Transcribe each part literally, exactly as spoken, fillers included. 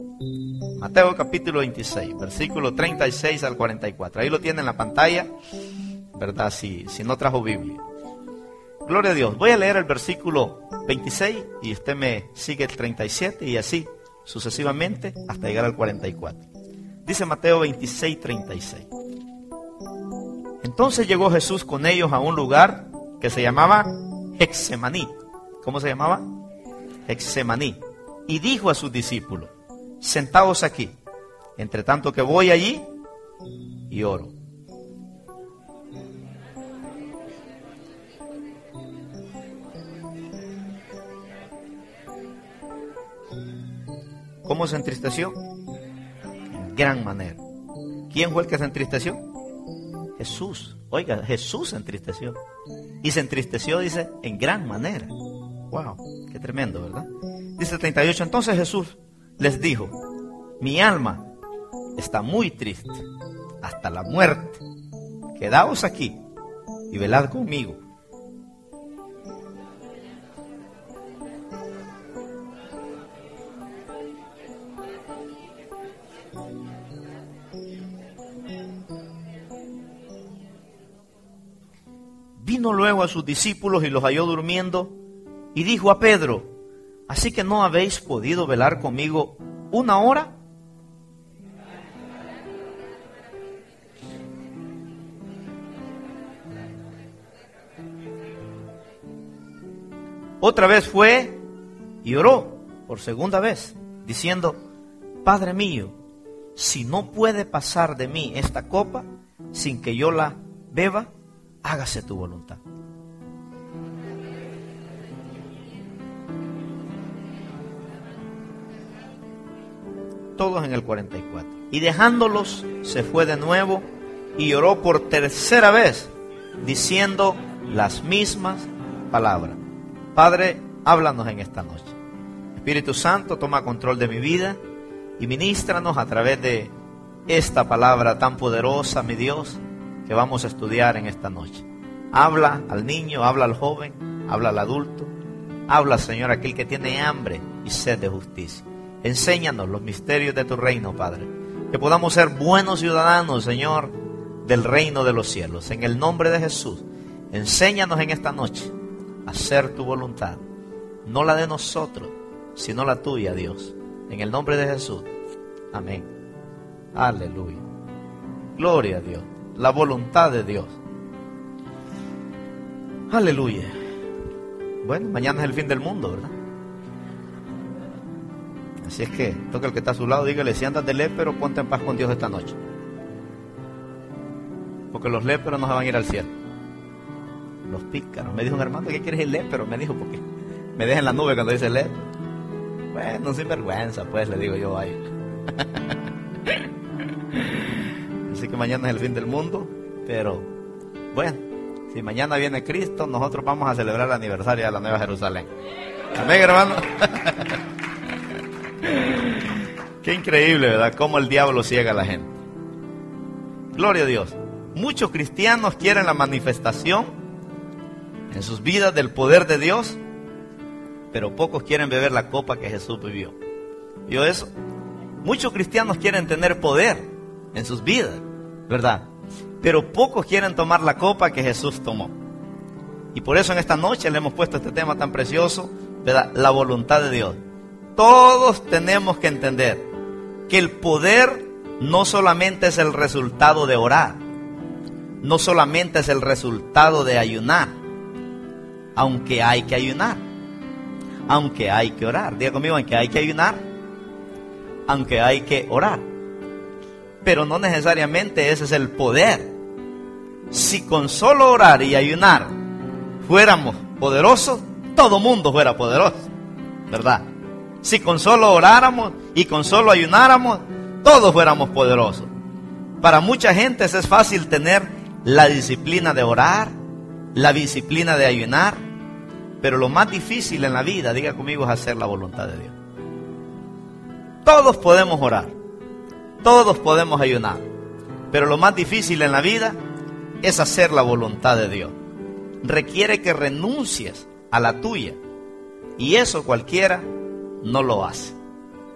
Mateo capítulo veintiséis, versículo treinta y seis al cuarenta y cuatro. Ahí lo tiene en la pantalla, ¿verdad? Si, si no trajo Biblia. Gloria a Dios. Voy a leer el versículo veintiséis y usted me sigue el treinta y siete y así sucesivamente hasta llegar al cuarenta y cuatro. Dice Mateo veintiséis, treinta y seis. Entonces llegó Jesús con ellos a un lugar que se llamaba Getsemaní. ¿Cómo se llamaba? Getsemaní. Y dijo a sus discípulos: sentaos aquí, entre tanto que voy allí y oro. ¿Cómo se entristeció? En gran manera. ¿Quién fue el que se entristeció? Jesús. Oiga, Jesús se entristeció. Y se entristeció, dice, en gran manera. Wow, qué tremendo, ¿verdad? Dice treinta y ocho, entonces Jesús les dijo: mi alma está muy triste, hasta la muerte. Quedaos aquí y velad conmigo. Vino luego a sus discípulos y los halló durmiendo, y dijo a Pedro: ¿así que no habéis podido velar conmigo una hora? Otra vez fue y oró por segunda vez, diciendo: Padre mío, si no puede pasar de mí esta copa sin que yo la beba, hágase tu voluntad. Todos en el cuarenta y cuatro. Y dejándolos, se fue de nuevo y oró por tercera vez, diciendo las mismas palabras. Padre, háblanos en esta noche. Espíritu Santo, toma control de mi vida y ministranos a través de esta palabra tan poderosa, mi Dios, que vamos a estudiar en esta noche. Habla al niño, habla al joven, habla al adulto, habla, Señor, a aquel que tiene hambre y sed de justicia. Enséñanos los misterios de tu reino, Padre, que podamos ser buenos ciudadanos, Señor, del reino de los cielos. En el nombre de Jesús, enséñanos en esta noche a hacer tu voluntad, no la de nosotros, sino la tuya, Dios. En el nombre de Jesús, amén. Aleluya. Gloria a Dios. La voluntad de Dios. Aleluya. Bueno, mañana es el fin del mundo, ¿verdad? Así es que toca el que está a su lado, dígale: si andas de lépero, ponte en paz con Dios esta noche. Porque los léperos no se van a ir al cielo. Los pícaros. Me dijo un hermano: ¿qué quieres ir lépero? Me dijo, porque me deja en la nube cuando dice lépero. Bueno, sin vergüenza, pues, le digo yo ahí. Así que mañana es el fin del mundo, pero bueno, si mañana viene Cristo, nosotros vamos a celebrar el aniversario de la Nueva Jerusalén. Amén, hermano. Qué increíble, ¿verdad? Cómo el diablo ciega a la gente. Gloria a Dios. Muchos cristianos quieren la manifestación en sus vidas del poder de Dios, pero pocos quieren beber la copa que Jesús bebió. ¿Vio eso? Muchos cristianos quieren tener poder en sus vidas, ¿verdad? Pero pocos quieren tomar la copa que Jesús tomó. Y por eso en esta noche le hemos puesto este tema tan precioso, ¿verdad? La voluntad de Dios. Todos tenemos que entender que el poder no solamente es el resultado de orar, no solamente es el resultado de ayunar, aunque hay que ayunar, aunque hay que orar. Diga conmigo: aunque hay que ayunar, aunque hay que orar. Pero no necesariamente ese es el poder. Si con solo orar y ayunar fuéramos poderosos, todo mundo fuera poderoso, ¿verdad? Si con solo oráramos y con solo ayunáramos, todos fuéramos poderosos. Para mucha gente es fácil tener la disciplina de orar, la disciplina de ayunar, pero lo más difícil en la vida, diga conmigo, es hacer la voluntad de Dios. Todos podemos orar, todos podemos ayunar, pero lo más difícil en la vida es hacer la voluntad de Dios. Requiere que renuncies a la tuya, y eso cualquiera no lo hace.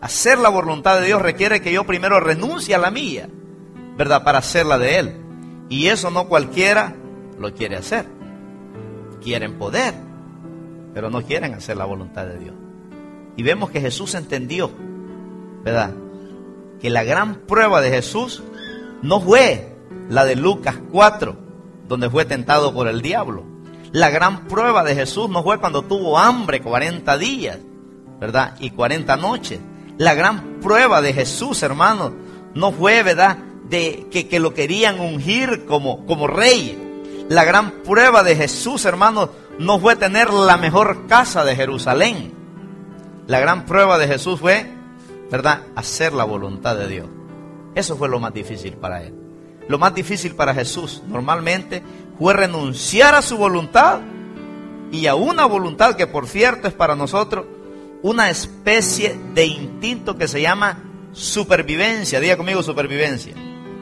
Hacer la voluntad de Dios requiere que yo primero renuncie a la mía, ¿verdad? Para hacer la de Él. Y eso no cualquiera lo quiere hacer. Quieren poder, pero no quieren hacer la voluntad de Dios. Y vemos que Jesús entendió, ¿verdad?, que la gran prueba de Jesús no fue la de Lucas cuatro, donde fue tentado por el diablo. La gran prueba de Jesús no fue cuando tuvo hambre cuarenta días, ¿verdad?, y cuarenta noches. La gran prueba de Jesús, hermano, no fue, ¿verdad?, de que, que lo querían ungir como, como rey. La gran prueba de Jesús, hermano, no fue tener la mejor casa de Jerusalén. La gran prueba de Jesús fue, ¿verdad?, hacer la voluntad de Dios. Eso fue lo más difícil para Él. Lo más difícil para Jesús normalmente fue renunciar a su voluntad y a una voluntad que, por cierto, es para nosotros una especie de instinto que se llama supervivencia. Diga conmigo, supervivencia.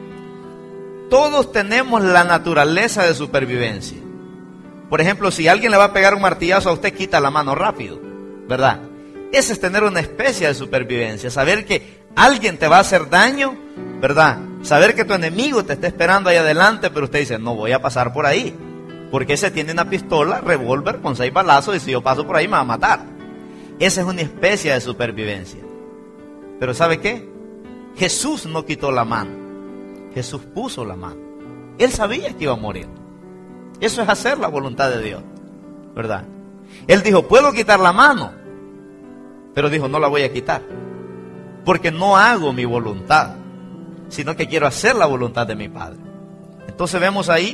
Todos tenemos la naturaleza de supervivencia. Por ejemplo, si alguien le va a pegar un martillazo a usted, quita la mano rápido, ¿verdad? Ese es tener una especie de supervivencia. Saber que alguien te va a hacer daño, ¿verdad? Saber que tu enemigo te está esperando ahí adelante, pero usted dice, no voy a pasar por ahí, porque ese tiene una pistola, revólver con seis balazos, y si yo paso por ahí me va a matar. Esa es una especie de supervivencia. Pero ¿sabe qué? Jesús no quitó la mano. Jesús puso la mano. Él sabía que iba a morir. Eso es hacer la voluntad de Dios, ¿verdad? Él dijo, puedo quitar la mano, pero dijo, no la voy a quitar, porque no hago mi voluntad, sino que quiero hacer la voluntad de mi Padre. Entonces vemos ahí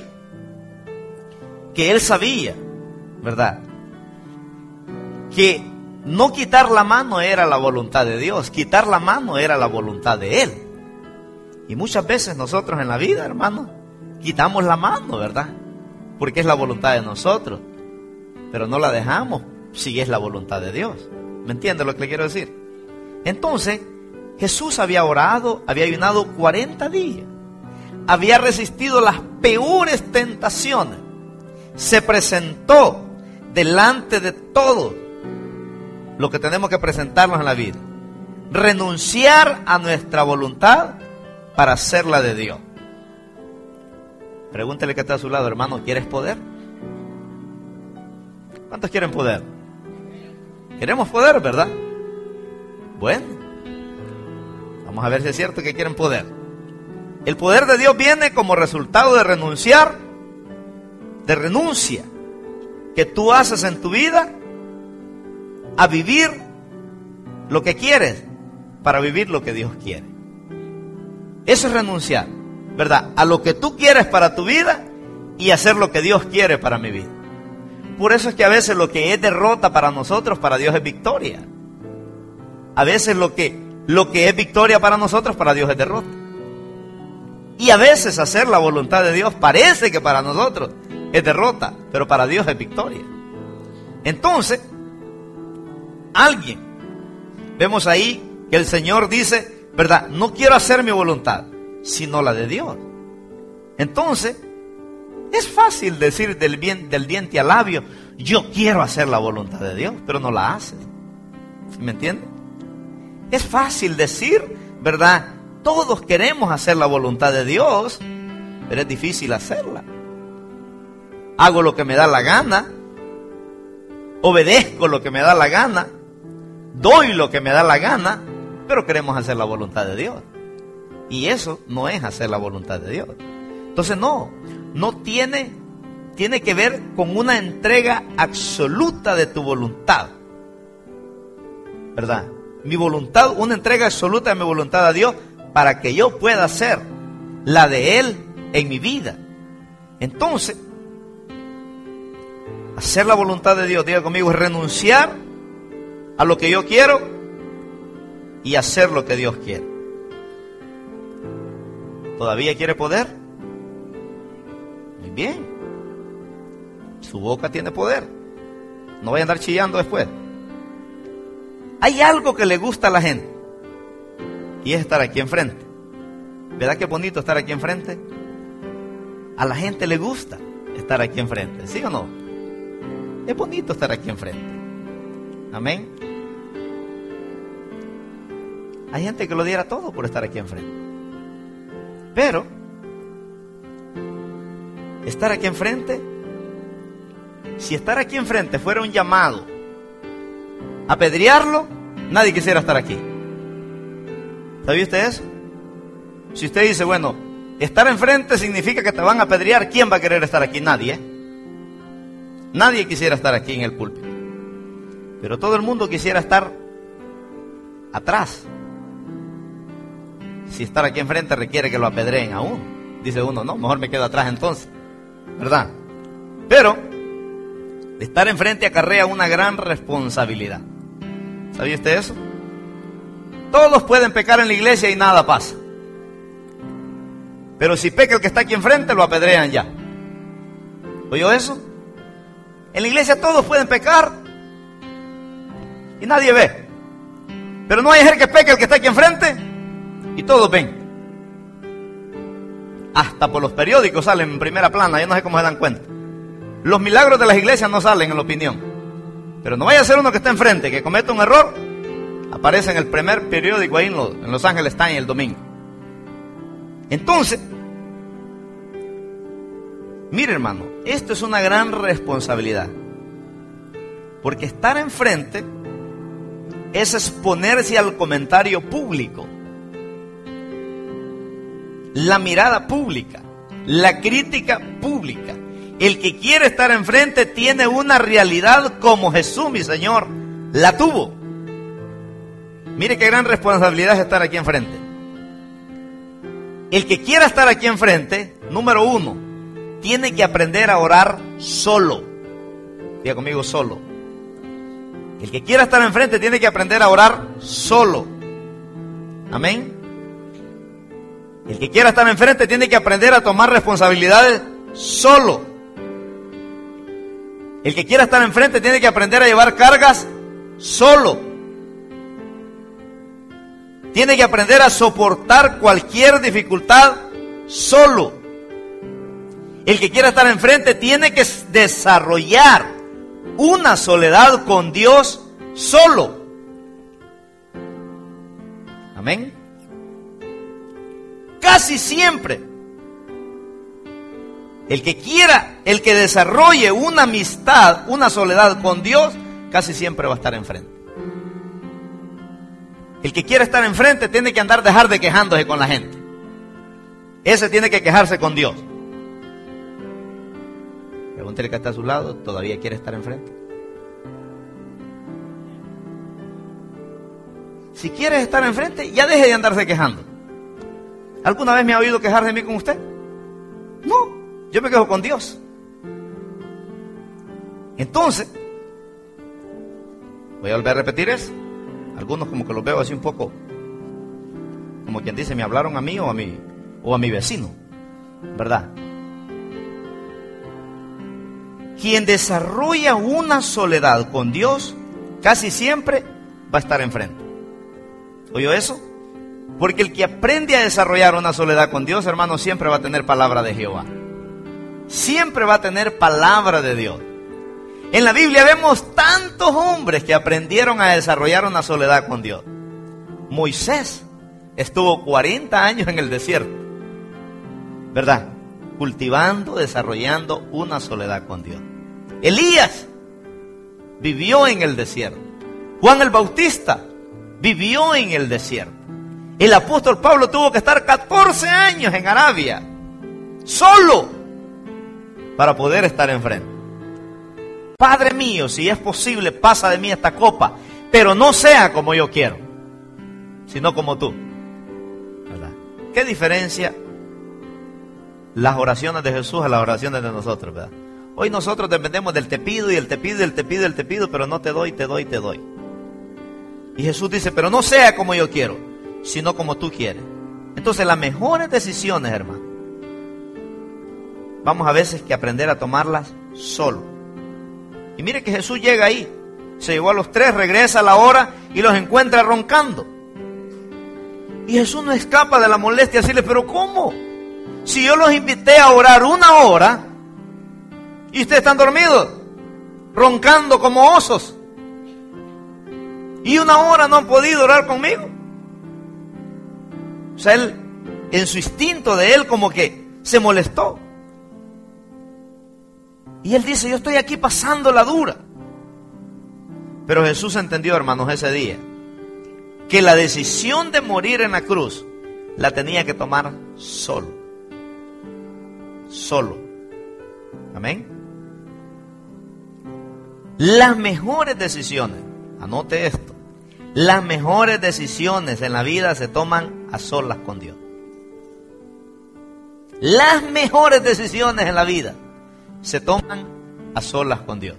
que Él sabía, ¿verdad?, que no quitar la mano era la voluntad de Dios, quitar la mano era la voluntad de Él. Y muchas veces nosotros en la vida, hermano, quitamos la mano, ¿verdad?, porque es la voluntad de nosotros, pero no la dejamos si es la voluntad de Dios. ¿Me entiende lo que le quiero decir? Entonces, Jesús había orado, había ayunado cuarenta días, había resistido las peores tentaciones, se presentó delante de todo lo que tenemos que presentarnos en la vida, renunciar a nuestra voluntad para hacerla de Dios. Pregúntele que está a su lado, hermano, ¿quieres poder? ¿Cuántos quieren poder? Queremos poder, ¿verdad? Bueno, vamos a ver si es cierto que quieren poder. El poder de Dios viene como resultado de renunciar, de renuncia que tú haces en tu vida a vivir lo que quieres para vivir lo que Dios quiere. Eso es renunciar, ¿verdad?, a lo que tú quieres para tu vida y hacer lo que Dios quiere para mi vida. Por eso es que a veces lo que es derrota para nosotros, para Dios es victoria. A veces lo que, lo que es victoria para nosotros, para Dios es derrota. Y a veces hacer la voluntad de Dios parece que para nosotros es derrota, pero para Dios es victoria. Entonces, alguien, vemos ahí que el Señor dice, ¿verdad?, no quiero hacer mi voluntad, sino la de Dios. Entonces, es fácil decir del, bien, del diente al labio, yo quiero hacer la voluntad de Dios, pero no la haces. ¿Me entiendes? Es fácil decir, ¿verdad?, todos queremos hacer la voluntad de Dios, pero es difícil hacerla. Hago lo que me da la gana, obedezco lo que me da la gana, doy lo que me da la gana, pero queremos hacer la voluntad de Dios. Y eso no es hacer la voluntad de Dios. Entonces no, no tiene, tiene que ver con una entrega absoluta de tu voluntad, ¿verdad? Mi voluntad, una entrega absoluta de mi voluntad a Dios para que yo pueda hacer la de Él en mi vida. Entonces, hacer la voluntad de Dios, diga conmigo, es renunciar a lo que yo quiero y hacer lo que Dios quiere. ¿Todavía quiere poder? Muy bien. Su boca tiene poder. No vaya a andar chillando después. Hay algo que le gusta a la gente y es estar aquí enfrente. ¿Verdad que bonito estar aquí enfrente? A la gente le gusta estar aquí enfrente, ¿sí o no? Es bonito estar aquí enfrente. Amén. hay gente que lo diera todo por estar aquí enfrente. Pero estar aquí enfrente, si estar aquí enfrente fuera un llamado a apedrearlo, nadie quisiera estar aquí. ¿Sabía usted eso? Si usted dice, bueno, estar enfrente significa que te van a apedrear, ¿quién va a querer estar aquí? Nadie, ¿eh? Nadie quisiera estar aquí en el púlpito. Pero todo el mundo quisiera estar atrás. Si estar aquí enfrente requiere que lo apedreen aún, dice uno, no, mejor me quedo atrás entonces, ¿verdad? Pero estar enfrente acarrea una gran responsabilidad. ¿Sabía usted eso? Todos pueden pecar en la iglesia y nada pasa. Pero si peca el que está aquí enfrente, lo apedrean ya. ¿Oyó eso? En la iglesia todos pueden pecar y nadie ve. Pero no hay gente que peque el que está aquí enfrente y todos ven. Hasta por los periódicos salen en primera plana, yo no sé cómo se dan cuenta. Los milagros de las iglesias no salen en la opinión. Pero no vaya a ser uno que está enfrente, que cometa un error, aparece en el primer periódico ahí en Los, en Los Ángeles Times el domingo. Entonces, mire hermano, esto es una gran responsabilidad. Porque estar enfrente es exponerse al comentario público, la mirada pública, la crítica pública. El que quiere estar enfrente tiene una realidad como Jesús, mi Señor, la tuvo. Mire qué gran responsabilidad es estar aquí enfrente. El que quiera estar aquí enfrente, número uno, tiene que aprender a orar solo. Diga conmigo, solo. El que quiera estar enfrente tiene que aprender a orar solo. Amén. El que quiera estar enfrente tiene que aprender a tomar responsabilidades solo. El que quiera estar enfrente tiene que aprender a llevar cargas solo. Tiene que aprender a soportar cualquier dificultad solo. El que quiera estar enfrente tiene que desarrollar una soledad con Dios solo. Amén. Casi siempre, el que quiera, el que desarrolle una amistad, una soledad con Dios, casi siempre va a estar enfrente. El que quiera estar enfrente tiene que andar, dejar de quejándose con la gente. Ese tiene que quejarse con Dios. Pregúntele que está a su lado, ¿todavía quiere estar enfrente? Si quieres estar enfrente, ya deje de andarse quejando. ¿Alguna vez me ha oído quejar de mí con usted? No, yo me quejo con Dios. Entonces, voy a volver a repetir eso. Algunos como que los veo así un poco, como quien dice, me hablaron a mí o a mi, o a mi vecino, ¿verdad? Quien desarrolla una soledad con Dios, casi siempre va a estar enfrente. ¿Oyó eso? Porque el que aprende a desarrollar una soledad con Dios, hermano, siempre va a tener palabra de Jehová. Siempre va a tener palabra de Dios. En la Biblia vemos tantos hombres que aprendieron a desarrollar una soledad con Dios. Moisés estuvo cuarenta años en el desierto, ¿verdad? Cultivando, desarrollando una soledad con Dios. Elías vivió en el desierto. Juan el Bautista vivió en el desierto. El apóstol Pablo tuvo que estar catorce años en Arabia, solo, para poder estar enfrente. Padre mío, si es posible, pasa de mí esta copa, pero no sea como yo quiero, sino como tú. ¿Verdad? ¿Qué diferencia las oraciones de Jesús a las oraciones de nosotros, verdad? Hoy nosotros dependemos del te pido y el te pido y el te pido y el te pido, pero no te doy, te doy, te doy. Y Jesús dice, pero no sea como yo quiero, sino como tú quieres. Entonces las mejores decisiones, hermano, vamos a veces que aprender a tomarlas solo. Y mire que Jesús llega ahí, se llevó a los tres, regresa a la hora y los encuentra roncando. Y Jesús no escapa de la molestia, decirle, pero ¿cómo? Si yo los invité a orar una hora y ustedes están dormidos, roncando como osos, y una hora no han podido orar conmigo. O sea, él, en su instinto de él, como que se molestó. Y él dice, yo estoy aquí pasando la dura. Pero Jesús entendió, hermanos, ese día, que la decisión de morir en la cruz la tenía que tomar solo. Solo. Amén. Las mejores decisiones, anote esto, las mejores decisiones en la vida se toman a solas con Dios. Las mejores decisiones en la vida se toman a solas con Dios.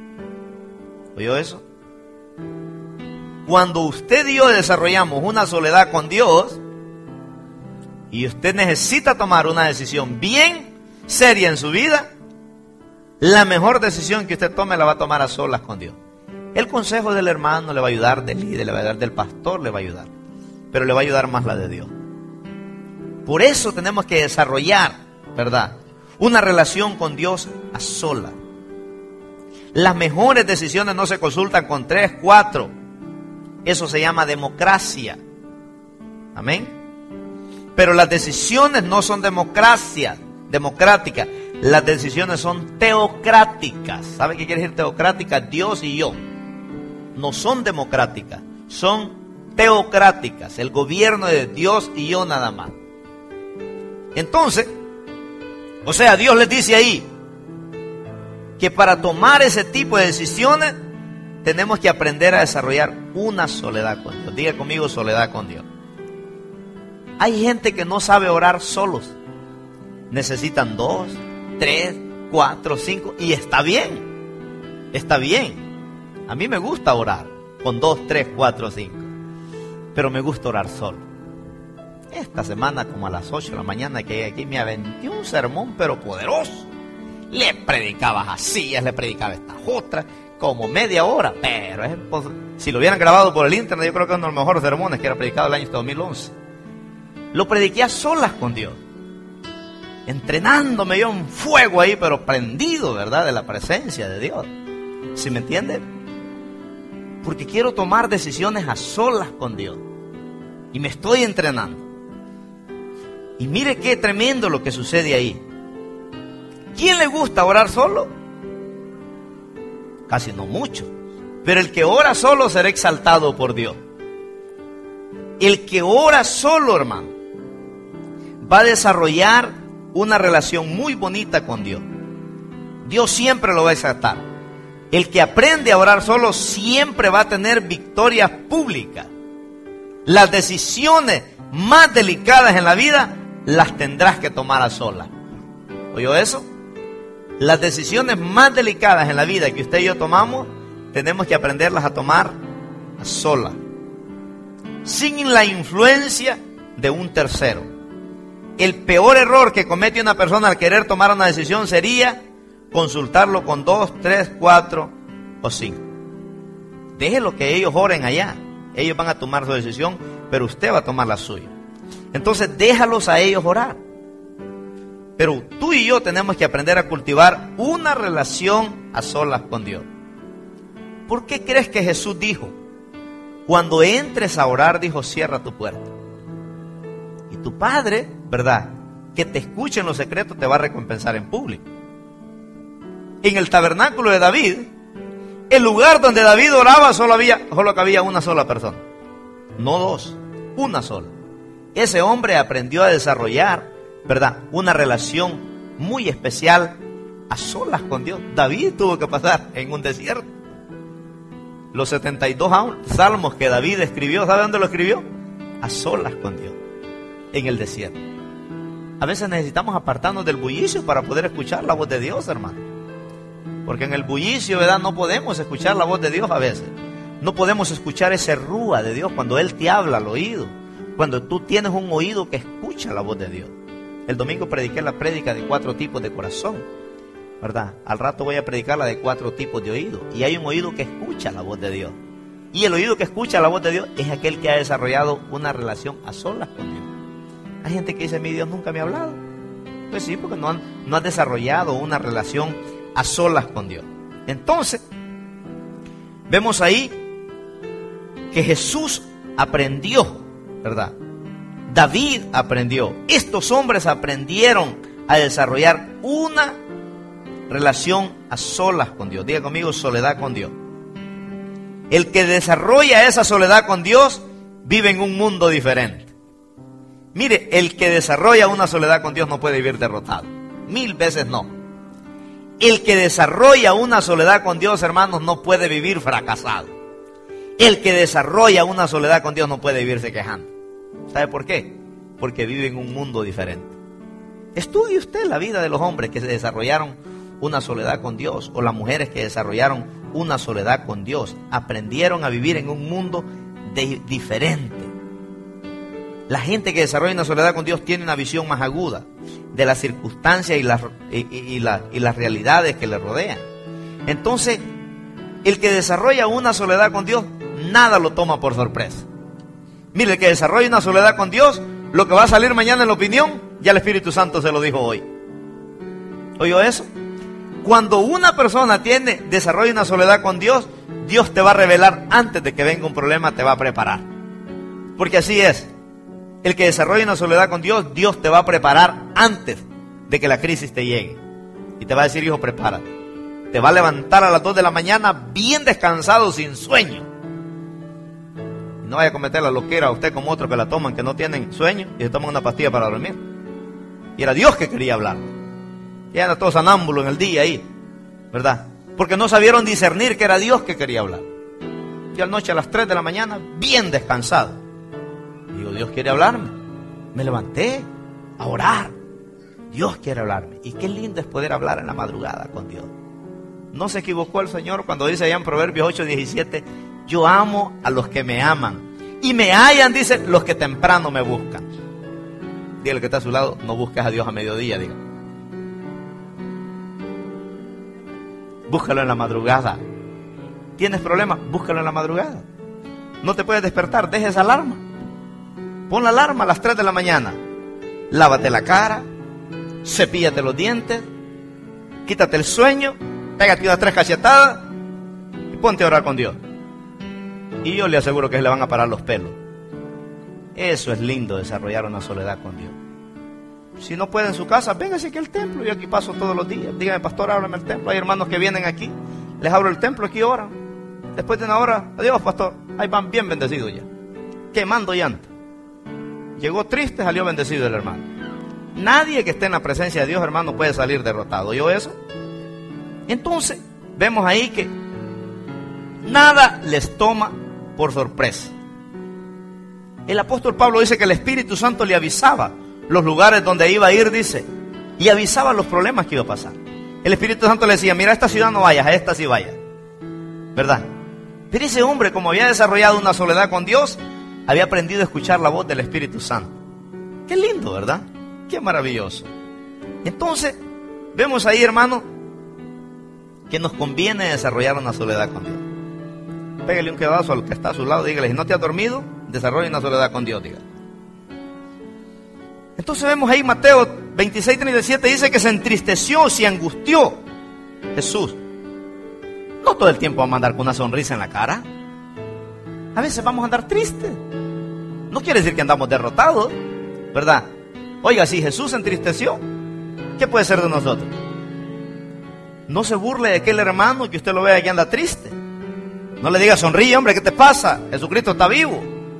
¿Oyó eso? Cuando usted y yo desarrollamos una soledad con Dios y usted necesita tomar una decisión bien seria en su vida, la mejor decisión que usted tome la va a tomar a solas con Dios. El consejo del hermano le va a ayudar, del líder le va a ayudar, del pastor le va a ayudar, pero le va a ayudar más la de Dios. Por eso tenemos que desarrollar, ¿verdad?, una relación con Dios a solas. Las mejores decisiones no se consultan con tres, cuatro. Eso se llama democracia. Amén. Pero las decisiones no son democracia, democráticas. Las decisiones son teocráticas. ¿Sabe qué quiere decir teocrática? Dios y yo. No son democráticas, son teocráticas. El gobierno de Dios y yo nada más. Entonces, o sea, Dios les dice ahí que para tomar ese tipo de decisiones tenemos que aprender a desarrollar una soledad con Dios. Diga conmigo, soledad con Dios. Hay gente que no sabe orar solos. Necesitan dos, tres, cuatro, cinco, y está bien. Está bien. A mí me gusta orar con dos, tres, cuatro, cinco. Pero me gusta orar solo. Esta semana, como a las ocho de la mañana que aquí, me aventé un sermón, pero poderoso. Le predicaba a sillas, le predicaba a estas otras, como media hora. Pero es, pues, si lo hubieran grabado por el internet, yo creo que es uno de los mejores sermones que era predicado el año dos mil once. Lo prediqué a solas con Dios, entrenándome yo en fuego ahí, pero prendido, ¿verdad?, de la presencia de Dios. ¿Sí me entiende? Porque quiero tomar decisiones a solas con Dios. Y me estoy entrenando. Y mire qué tremendo lo que sucede ahí. ¿Quién le gusta orar solo? Casi no mucho. Pero el que ora solo será exaltado por Dios. El que ora solo, hermano, va a desarrollar una relación muy bonita con Dios. Dios siempre lo va a exaltar. El que aprende a orar solo siempre va a tener victorias públicas. Las decisiones más delicadas en la vida las tendrás que tomar a solas. ¿Oyó eso? Las decisiones más delicadas en la vida que usted y yo tomamos, tenemos que aprenderlas a tomar a solas, sin la influencia de un tercero. El peor error que comete una persona al querer tomar una decisión sería consultarlo con dos, tres, cuatro o cinco. Déjelo que ellos oren allá. Ellos van a tomar su decisión, pero usted va a tomar la suya. Entonces déjalos a ellos orar. Pero tú y yo tenemos que aprender a cultivar una relación a solas con Dios. ¿Por qué crees que Jesús dijo, cuando entres a orar, dijo, cierra tu puerta? Y tu Padre, ¿verdad?, que te escuche en lo secreto, te va a recompensar en público. En el tabernáculo de David, el lugar donde David oraba, solo había, solo cabía una sola persona. No dos, una sola. Ese hombre aprendió a desarrollar, ¿verdad?, una relación muy especial a solas con Dios. David tuvo que pasar en un desierto. Los setenta y dos salmos que David escribió, ¿sabe dónde lo escribió? A solas con Dios, en el desierto. A veces necesitamos apartarnos del bullicio para poder escuchar la voz de Dios, hermano. Porque en el bullicio, ¿verdad?, no podemos escuchar la voz de Dios a veces. No podemos escuchar ese rúa de Dios cuando Él te habla al oído. Cuando tú tienes un oído que escucha la voz de Dios. El domingo prediqué la prédica de cuatro tipos de corazón, ¿verdad? Al rato voy a predicar la de cuatro tipos de oído. Y hay un oído que escucha la voz de Dios. Y el oído que escucha la voz de Dios es aquel que ha desarrollado una relación a solas con Dios. Hay gente que dice, mi Dios nunca me ha hablado. Pues sí, porque no han, no han desarrollado una relación a solas con Dios. Entonces, vemos ahí que Jesús aprendió, ¿verdad?, David aprendió. Estos hombres aprendieron a desarrollar una relación a solas con Dios. Diga conmigo, soledad con Dios. El que desarrolla esa soledad con Dios vive en un mundo diferente. Mire, el que desarrolla una soledad con Dios no puede vivir derrotado. Mil veces no. El que desarrolla una soledad con Dios, hermanos, no puede vivir fracasado. El que desarrolla una soledad con Dios no puede vivirse quejando. ¿Sabe por qué? Porque vive en un mundo diferente. Estudie usted la vida de los hombres que se desarrollaron una soledad con Dios, o las mujeres que desarrollaron una soledad con Dios. Aprendieron a vivir en un mundo de, diferente. La gente que desarrolla una soledad con Dios tiene una visión más aguda de las circunstancias y las, y, y, y, la, y las realidades que le rodean. Entonces, el que desarrolla una soledad con Dios, nada lo toma por sorpresa. Mire, el que desarrolla una soledad con Dios, lo que va a salir mañana en la opinión, ya el Espíritu Santo se lo dijo hoy. ¿Oyó eso? Cuando una persona tiene, desarrolla una soledad con Dios, Dios te va a revelar antes de que venga un problema, te va a preparar. Porque así es. El que desarrolla una soledad con Dios, Dios te va a preparar antes de que la crisis te llegue. Y te va a decir, hijo, prepárate. Te va a levantar a las dos de la mañana bien descansado, sin sueño. Y no vaya a cometer la loquera a usted como otros que la toman, que no tienen sueño y se toman una pastilla para dormir. Y era Dios que quería hablar. Y anda todo sonámbulo en el día ahí, ¿verdad? Porque no sabieron discernir que era Dios que quería hablar. Y a la noche a las tres de la mañana, bien descansado. Digo, Dios quiere hablarme. Me levanté a orar. Dios quiere hablarme. Y qué lindo es poder hablar en la madrugada con Dios. No se equivocó el Señor cuando dice allá en Proverbios ocho diecisiete, yo amo a los que me aman. Y me hallan, dice, los que temprano me buscan. Dígale que está a su lado, no busques a Dios a mediodía, diga. Búscalo en la madrugada. ¿Tienes problemas? Búscalo en la madrugada. No te puedes despertar, deja esa alarma. Pon la alarma a las tres de la mañana. Lávate la cara, cepíllate los dientes, quítate el sueño, pégate unas tres cachetadas y ponte a orar con Dios. Y yo le aseguro que se le van a parar los pelos. Eso es lindo, desarrollar una soledad con Dios. Si no puede en su casa, véngase aquí al templo. Yo aquí paso todos los días. Dígame, pastor, ábrame el templo. Hay hermanos que vienen aquí, les abro el templo, aquí oran. Después de una hora, adiós, pastor. Ahí van bien bendecidos ya, quemando llanto. Llegó triste, salió bendecido el hermano. Nadie que esté en la presencia de Dios, hermano, puede salir derrotado. ¿Oyó eso? Entonces, vemos ahí que nada les toma por sorpresa. El apóstol Pablo dice que el Espíritu Santo le avisaba los lugares donde iba a ir, dice, y avisaba los problemas que iba a pasar. El Espíritu Santo le decía, mira, a esta ciudad no vayas, a esta sí vayas, ¿verdad? Pero ese hombre, como había desarrollado una soledad con Dios, había aprendido a escuchar la voz del Espíritu Santo. Qué lindo, ¿verdad? Qué maravilloso. Entonces, vemos ahí, hermano, que nos conviene desarrollar una soledad con Dios. Pégale un quedazo al que está a su lado, dígale, si no te has dormido, desarrolla una soledad con Dios, dígale. Entonces vemos ahí Mateo veintiséis treinta y siete, dice que se entristeció, se angustió Jesús. No todo el tiempo vamos a andar con una sonrisa en la cara. A veces vamos a andar tristes. No quiere decir que andamos derrotados, ¿verdad? Oiga, si Jesús se entristeció, ¿qué puede ser de nosotros? No se burle de aquel hermano que usted lo vea que anda triste. No le diga, sonríe, hombre, ¿qué te pasa? Jesucristo está vivo.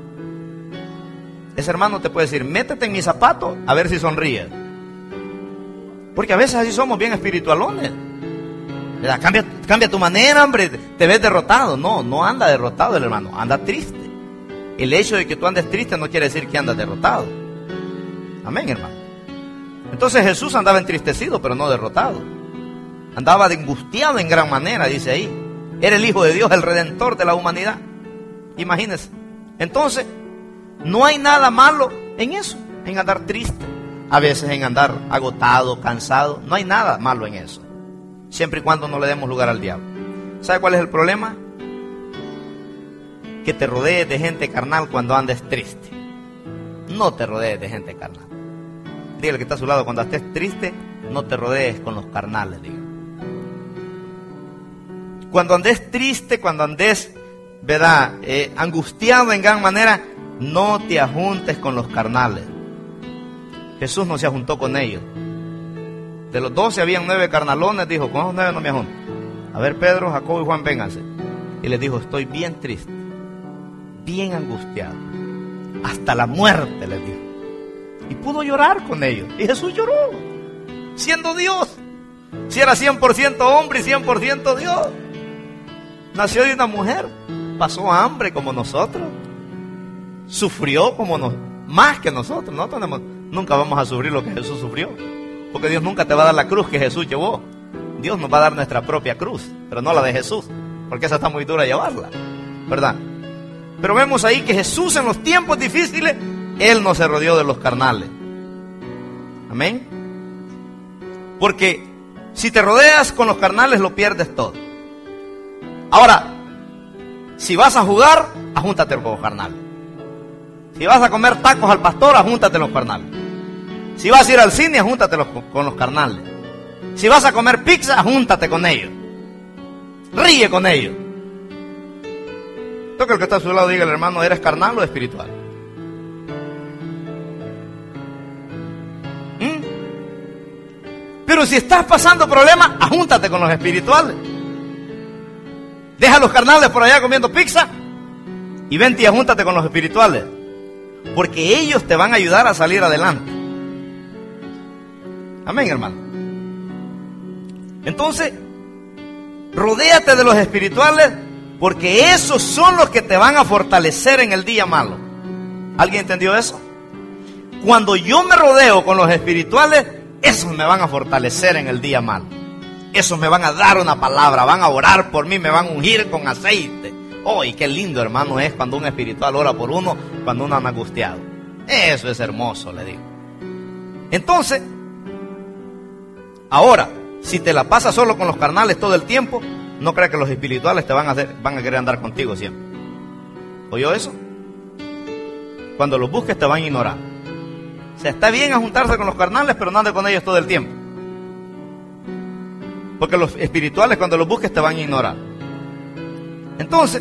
Ese hermano te puede decir, métete en mis zapatos a ver si sonríes. Porque a veces así somos bien espiritualones. ¿Verdad? Cambia, cambia tu manera, hombre, te ves derrotado. No, no anda derrotado el hermano, anda triste. El hecho de que tú andes triste no quiere decir que andas derrotado. Amén, hermano. Entonces Jesús andaba entristecido, pero no derrotado. Andaba angustiado en gran manera, dice ahí. Era el Hijo de Dios, el Redentor de la humanidad. Imagínense. Entonces, no hay nada malo en eso, en andar triste. A veces en andar agotado, cansado. No hay nada malo en eso, siempre y cuando no le demos lugar al diablo. ¿Sabe cuál es el problema? Que te rodees de gente carnal cuando andes triste. No te rodees de gente carnal. Dígale que está a su lado, cuando estés triste, no te rodees con los carnales, dígale. Cuando andes triste, cuando andes, ¿verdad? Eh, angustiado en gran manera, no te ajuntes con los carnales. Jesús no se ajuntó con ellos. De los doce habían nueve carnalones, dijo, con esos nueve no me ajunto. A ver, Pedro, Jacobo y Juan, vénganse. Y les dijo, estoy bien triste, bien angustiado, hasta la muerte, les dijo. Y pudo llorar con ellos. Y Jesús lloró, siendo Dios. Si era cien por ciento hombre y cien por ciento Dios. Nació de una mujer, pasó hambre como nosotros, sufrió como nos, más que nosotros. Nosotros tenemos, nunca vamos a sufrir lo que Jesús sufrió, porque Dios nunca te va a dar la cruz que Jesús llevó. Dios nos va a dar nuestra propia cruz, pero no la de Jesús, porque esa está muy dura llevarla, ¿verdad? Pero vemos ahí que Jesús en los tiempos difíciles, Él no se rodeó de los carnales. Amén. Porque si te rodeas con los carnales, lo pierdes todo. Ahora, si vas a jugar, ajúntate con los carnales. Si vas a comer tacos al pastor, ajúntate los carnales. Si vas a ir al cine, ajúntate con los carnales. Si vas a comer pizza, ajúntate con ellos. Ríe con ellos. Toca el que está a su lado, diga, el hermano, ¿eres carnal o espiritual? ¿Mm? Pero si estás pasando problemas, ajúntate con los espirituales. Deja los carnales por allá comiendo pizza y vente y ajúntate con los espirituales, porque ellos te van a ayudar a salir adelante. Amén, hermano. Entonces, rodéate de los espirituales, porque esos son los que te van a fortalecer en el día malo. ¿Alguien entendió eso? Cuando yo me rodeo con los espirituales, esos me van a fortalecer en el día malo. Esos me van a dar una palabra, van a orar por mí, me van a ungir con aceite. Oh, y qué lindo, hermano, es cuando un espiritual ora por uno, cuando uno anda angustiado. Eso es hermoso, le digo. Entonces, ahora, si te la pasas solo con los carnales todo el tiempo, no creas que los espirituales te van a hacer, van a querer andar contigo siempre. ¿Oyó eso? Cuando los busques te van a ignorar. O sea, está bien a juntarse con los carnales, pero no ande con ellos todo el tiempo. Porque los espirituales, cuando los busques, te van a ignorar. Entonces,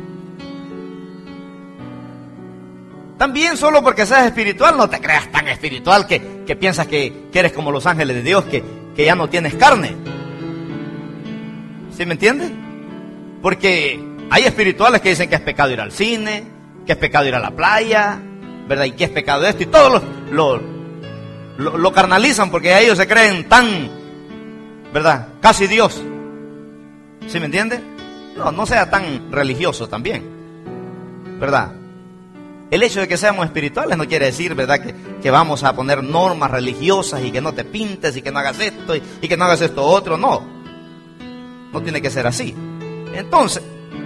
también solo porque seas espiritual, no te creas tan espiritual que, que piensas que, que eres como los ángeles de Dios, que, que ya no tienes carne. ¿Sí me entiendes? Porque hay espirituales que dicen que es pecado ir al cine, que es pecado ir a la playa, ¿verdad? Y que es pecado esto, y todos lo, lo, lo, lo carnalizan porque a ellos se creen tan, ¿verdad? Casi Dios. ¿Sí me entiende? No, no sea tan religioso también, ¿verdad? El hecho de que seamos espirituales no quiere decir, ¿verdad?, que, que vamos a poner normas religiosas y que no te pintes y que no hagas esto y, y que no hagas esto otro. No, no tiene que ser así. Entonces,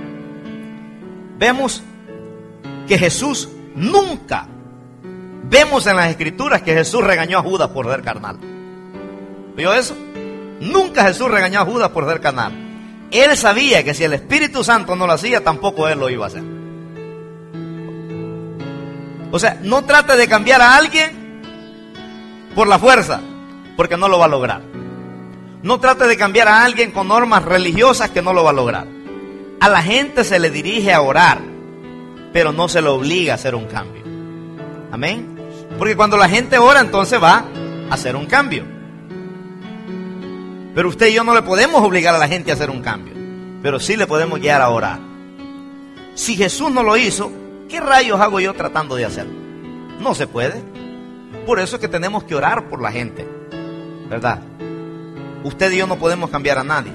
vemos que Jesús nunca, vemos en las Escrituras que Jesús regañó a Judas por ser carnal. ¿Vio eso? Nunca Jesús regañó a Judas por ser carnal. Él sabía que si el Espíritu Santo no lo hacía, tampoco él lo iba a hacer. O sea, no trate de cambiar a alguien por la fuerza, porque no lo va a lograr. No trate de cambiar a alguien con normas religiosas, que no lo va a lograr. A la gente se le dirige a orar, pero no se le obliga a hacer un cambio. Amén. Porque cuando la gente ora, entonces va a hacer un cambio. Pero usted y yo no le podemos obligar a la gente a hacer un cambio, pero sí le podemos guiar a orar. Si Jesús no lo hizo, ¿qué rayos hago yo tratando de hacerlo? No se puede. Por eso es que tenemos que orar por la gente, ¿verdad? Usted y yo no podemos cambiar a nadie.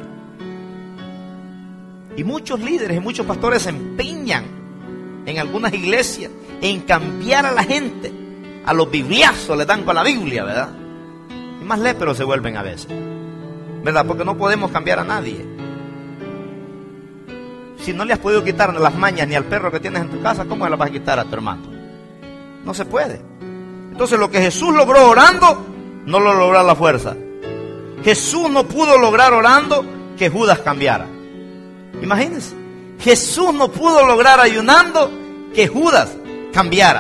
Y muchos líderes y muchos pastores se empeñan en algunas iglesias en cambiar a la gente. A los bibliazos le dan con la Biblia, ¿verdad? Y más léperos se vuelven a veces, ¿verdad? Porque no podemos cambiar a nadie. Si no le has podido quitar las mañas ni al perro que tienes en tu casa, ¿cómo le las vas a quitar a tu hermano? No se puede. Entonces lo que Jesús logró orando, no lo logró a la fuerza. Jesús no pudo lograr orando que Judas cambiara. Imagínense. Jesús no pudo lograr ayunando que Judas cambiara.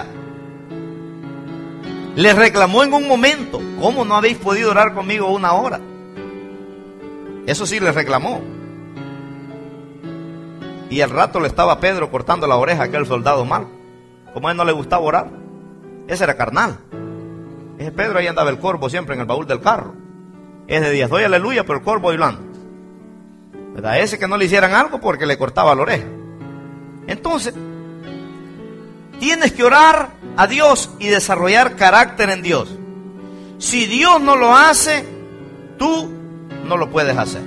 Le reclamó en un momento: ¿cómo no habéis podido orar conmigo una hora? Eso sí le reclamó. Y al rato le estaba Pedro cortando la oreja a aquel soldado malo, como a él no le gustaba orar. Ese era carnal. Ese Pedro, ahí andaba el corvo siempre en el baúl del carro. Ese día, doy aleluya, pero el corvo bailando. ¿Verdad? Ese que no le hicieran algo porque le cortaba la oreja. Entonces, tienes que orar a Dios y desarrollar carácter en Dios. Si Dios no lo hace, tú no lo puedes hacer.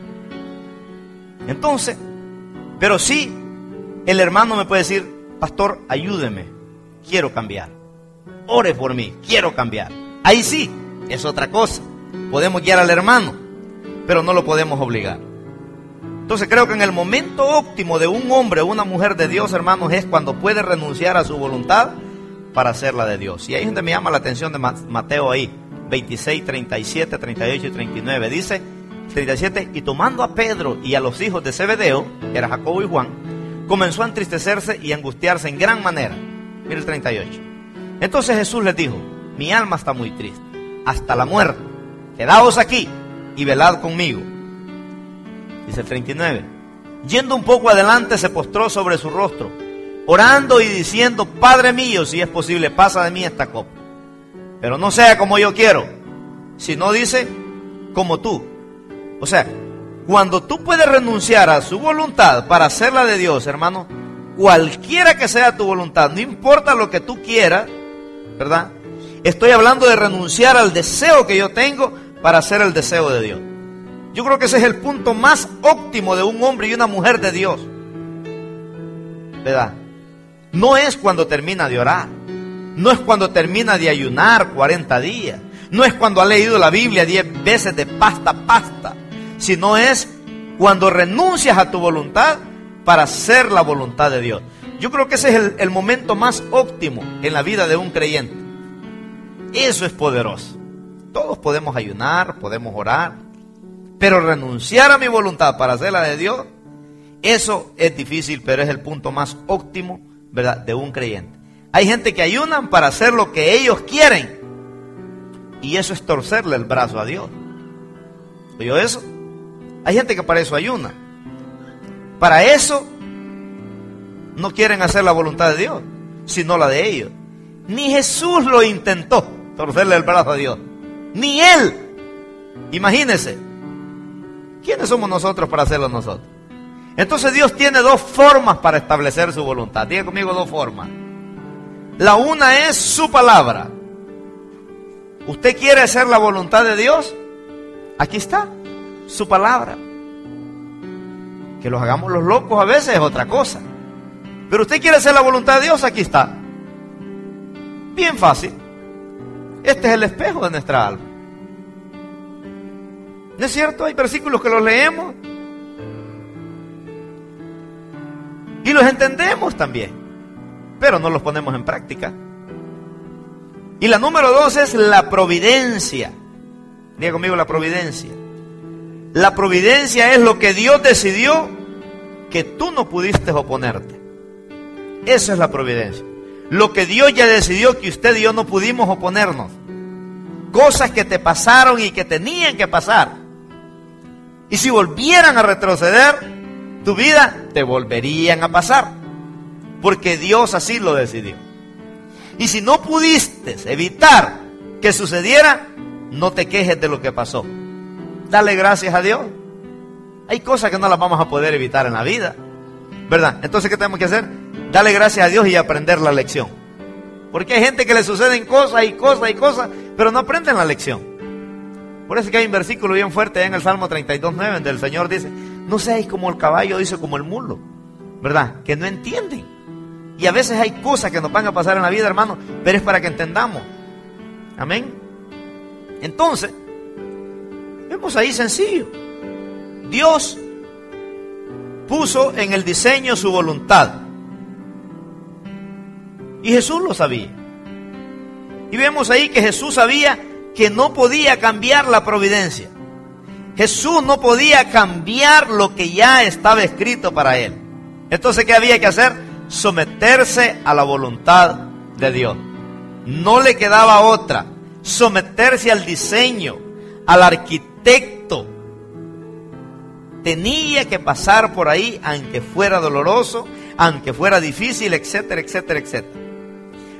Entonces, pero sí, el hermano me puede decir, pastor, ayúdeme, quiero cambiar. Ore por mí, quiero cambiar. Ahí sí, es otra cosa. Podemos guiar al hermano, pero no lo podemos obligar. Entonces creo que en el momento óptimo de un hombre o una mujer de Dios, hermanos, es cuando puede renunciar a su voluntad para hacerla de Dios. Y ahí es donde me llama la atención de Mateo ahí, veintiséis, treinta y siete, treinta y ocho y treinta y nueve. Dice, treinta y siete, y tomando a Pedro y a los hijos de Zebedeo, que era Jacobo y Juan, comenzó a entristecerse y angustiarse en gran manera. Mira el treinta y ocho. Entonces Jesús les dijo, mi alma está muy triste, hasta la muerte. Quedaos aquí y velad conmigo. Dice el treinta y nueve. Yendo un poco adelante, se postró sobre su rostro, orando y diciendo, Padre mío, si es posible, pasa de mí esta copa. Pero no sea como yo quiero, sino dice, como tú. O sea, cuando tú puedes renunciar a su voluntad para hacerla de Dios, hermano, cualquiera que sea tu voluntad, no importa lo que tú quieras, ¿verdad? Estoy hablando de renunciar al deseo que yo tengo para hacer el deseo de Dios. Yo creo que ese es el punto más óptimo de un hombre y una mujer de Dios, ¿verdad? No es cuando termina de orar, no es cuando termina de ayunar cuarenta días, no es cuando ha leído la Biblia diez veces de pasta a pasta, sino es cuando renuncias a tu voluntad para hacer la voluntad de Dios. Yo creo que ese es el, el momento más óptimo en la vida de un creyente. Eso es poderoso. Todos podemos ayunar, podemos orar, pero renunciar a mi voluntad para hacer la de Dios, eso es difícil, pero es el punto más óptimo, ¿verdad?, de un creyente. Hay gente que ayunan para hacer lo que ellos quieren, y eso es torcerle el brazo a Dios. ¿Oyó eso? Hay gente que para eso ayuna. Para eso no quieren hacer la voluntad de Dios, sino la de ellos. Ni Jesús lo intentó, torcerle el brazo a Dios. Ni Él. Imagínense. ¿Quiénes somos nosotros para hacerlo nosotros? Entonces Dios tiene dos formas para establecer su voluntad. Diga conmigo, dos formas. La una es su palabra. ¿Usted quiere hacer la voluntad de Dios? Aquí está, su palabra. Que los hagamos los locos a veces es otra cosa. Pero usted quiere hacer la voluntad de Dios, aquí está. Bien fácil. Este es el espejo de nuestra alma. ¿No es cierto? Hay versículos que los leemos y los entendemos también, pero no los ponemos en práctica. Y la número dos es la providencia. Diga conmigo, la providencia. La providencia es lo que Dios decidió que tú no pudiste oponerte. Esa es la providencia. Lo que Dios ya decidió que usted y yo no pudimos oponernos. Cosas que te pasaron y que tenían que pasar. Y si volvieran a retroceder, tu vida te volverían a pasar. Porque Dios así lo decidió. Y si no pudiste evitar que sucediera, no te quejes de lo que pasó. Dale gracias a Dios. Hay cosas que no las vamos a poder evitar en la vida, ¿verdad? Entonces, ¿qué tenemos que hacer? Dale gracias a Dios y aprender la lección. Porque hay gente que le suceden cosas y cosas y cosas, pero no aprenden la lección. Por eso es que hay un versículo bien fuerte en el Salmo treinta y dos, nueve, donde el Señor dice, no seáis como el caballo, dice como el mulo, ¿verdad? Que no entienden. Y a veces hay cosas que nos van a pasar en la vida, hermano, pero es para que entendamos. Amén. Entonces, vemos ahí sencillo. Dios puso en el diseño su voluntad. Y Jesús lo sabía. Y vemos ahí que Jesús sabía que no podía cambiar la providencia. Jesús no podía cambiar lo que ya estaba escrito para él. Entonces, ¿qué había que hacer? Someterse a la voluntad de Dios. No le quedaba otra. Someterse al diseño, al arquitecto. Tenía que pasar por ahí, aunque fuera doloroso, aunque fuera difícil, etcétera, etcétera, etcétera.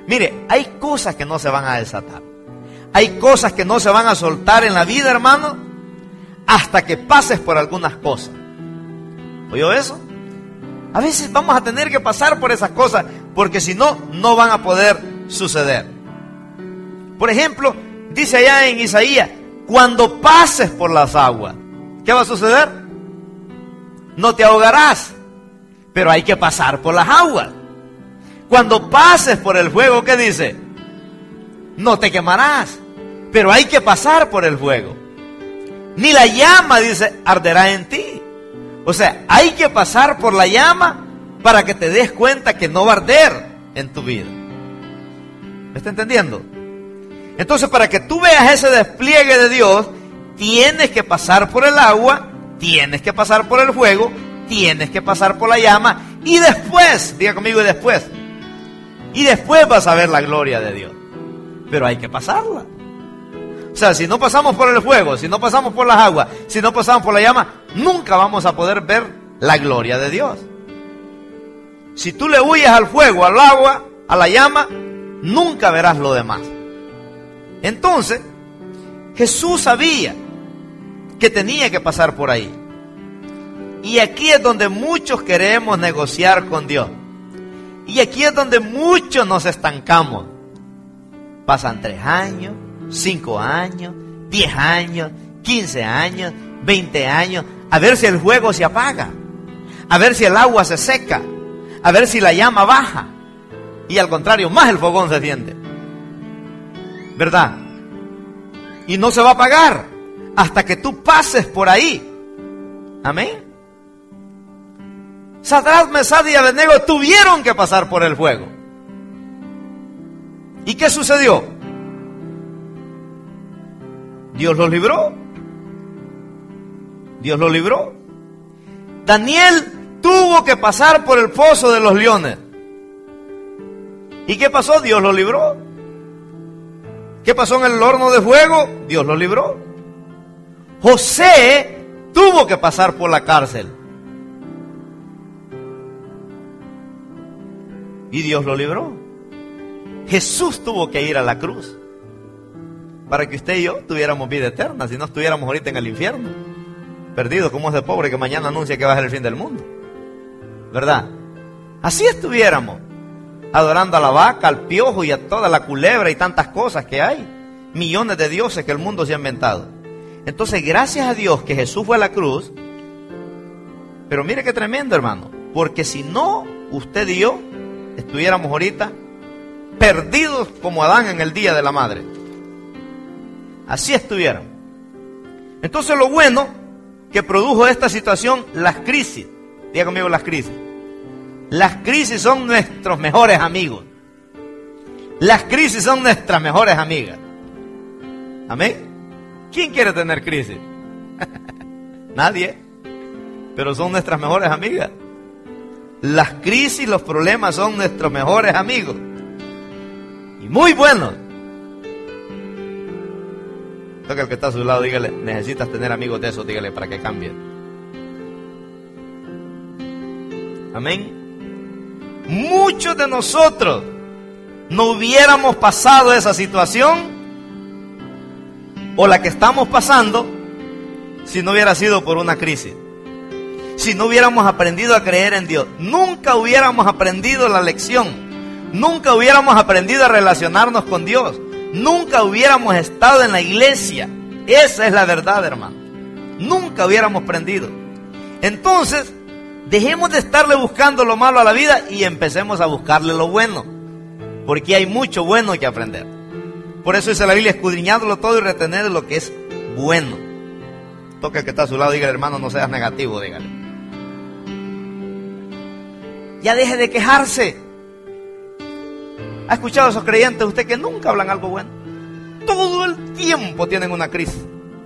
Mire, hay cosas que no se van a desatar. Hay cosas que no se van a soltar en la vida, hermano, hasta que pases por algunas cosas. ¿Oyó eso? A veces vamos a tener que pasar por esas cosas, porque si no, no van a poder suceder. Por ejemplo, dice allá en Isaías, cuando pases por las aguas, ¿qué va a suceder? No te ahogarás, pero hay que pasar por las aguas. Cuando pases por el fuego, ¿qué dice? No te quemarás, pero hay que pasar por el fuego. Ni la llama, dice, arderá en ti. O sea, hay que pasar por la llama para que te des cuenta que no va a arder en tu vida. ¿Me está entendiendo? Entonces, para que tú veas ese despliegue de Dios, tienes que pasar por el agua, tienes que pasar por el fuego, tienes que pasar por la llama, y después, diga conmigo, y después, y después vas a ver la gloria de Dios. Pero hay que pasarla. O sea, si no pasamos por el fuego, si no pasamos por las aguas, si no pasamos por la llama, nunca vamos a poder ver la gloria de Dios. Si tú le huyes al fuego, al agua, a la llama, nunca verás lo demás. Entonces, Jesús sabía que tenía que pasar por ahí. Y aquí es donde muchos queremos negociar con Dios. Y aquí es donde muchos nos estancamos. Pasan tres años, cinco años, diez años, quince años, veinte años, a ver si el fuego se apaga, a ver si el agua se seca, a ver si la llama baja. Y al contrario, más el fogón se siente, ¿verdad? Y no se va a apagar hasta que tú pases por ahí. Amén. Sadrach, Mesach y Abednego tuvieron que pasar por el fuego. ¿Y qué sucedió? Dios los libró. Dios los libró. Daniel tuvo que pasar por el foso de los leones. ¿Y qué pasó? Dios los libró. ¿Qué pasó en el horno de fuego? Dios los libró. José tuvo que pasar por la cárcel. Y Dios lo libró. Jesús tuvo que ir a la cruz para que usted y yo tuviéramos vida eterna. Si no, estuviéramos ahorita en el infierno, perdidos como ese pobre que mañana anuncia que va a ser el fin del mundo, ¿verdad? Así estuviéramos, adorando a la vaca, al piojo y a toda la culebra y tantas cosas que hay. Millones de dioses que el mundo se ha inventado. Entonces, gracias a Dios que Jesús fue a la cruz. Pero mire qué tremendo, hermano, porque si no, usted y yo estuviéramos ahorita perdidos como Adán en el día de la madre. Así estuvieran. Entonces, lo bueno que produjo esta situación, las crisis. Diga conmigo, las crisis. Las crisis son nuestros mejores amigos. Las crisis son nuestras mejores amigas. Amén. ¿Quién quiere tener crisis? Nadie. Pero son nuestras mejores amigas. Las crisis, los problemas son nuestros mejores amigos. Y muy buenos. Toca al que está a su lado, dígale, necesitas tener amigos de esos, dígale para que cambien. Amén. Muchos de nosotros no hubiéramos pasado esa situación o la que estamos pasando si no hubiera sido por una crisis. Si no hubiéramos aprendido a creer en Dios, nunca hubiéramos aprendido la lección, nunca hubiéramos aprendido a relacionarnos con Dios, nunca hubiéramos estado en la iglesia. Esa es la verdad, hermano. Nunca hubiéramos aprendido. Entonces, dejemos de estarle buscando lo malo a la vida y empecemos a buscarle lo bueno, porque hay mucho bueno que aprender. Por eso dice la Biblia, escudriñándolo todo y retener lo que es bueno. Toca el que está a su lado, dígale, hermano, no seas negativo, dígale. Ya deje de quejarse. ¿Ha escuchado a esos creyentes usted que nunca hablan algo bueno? Todo el tiempo tienen una crisis.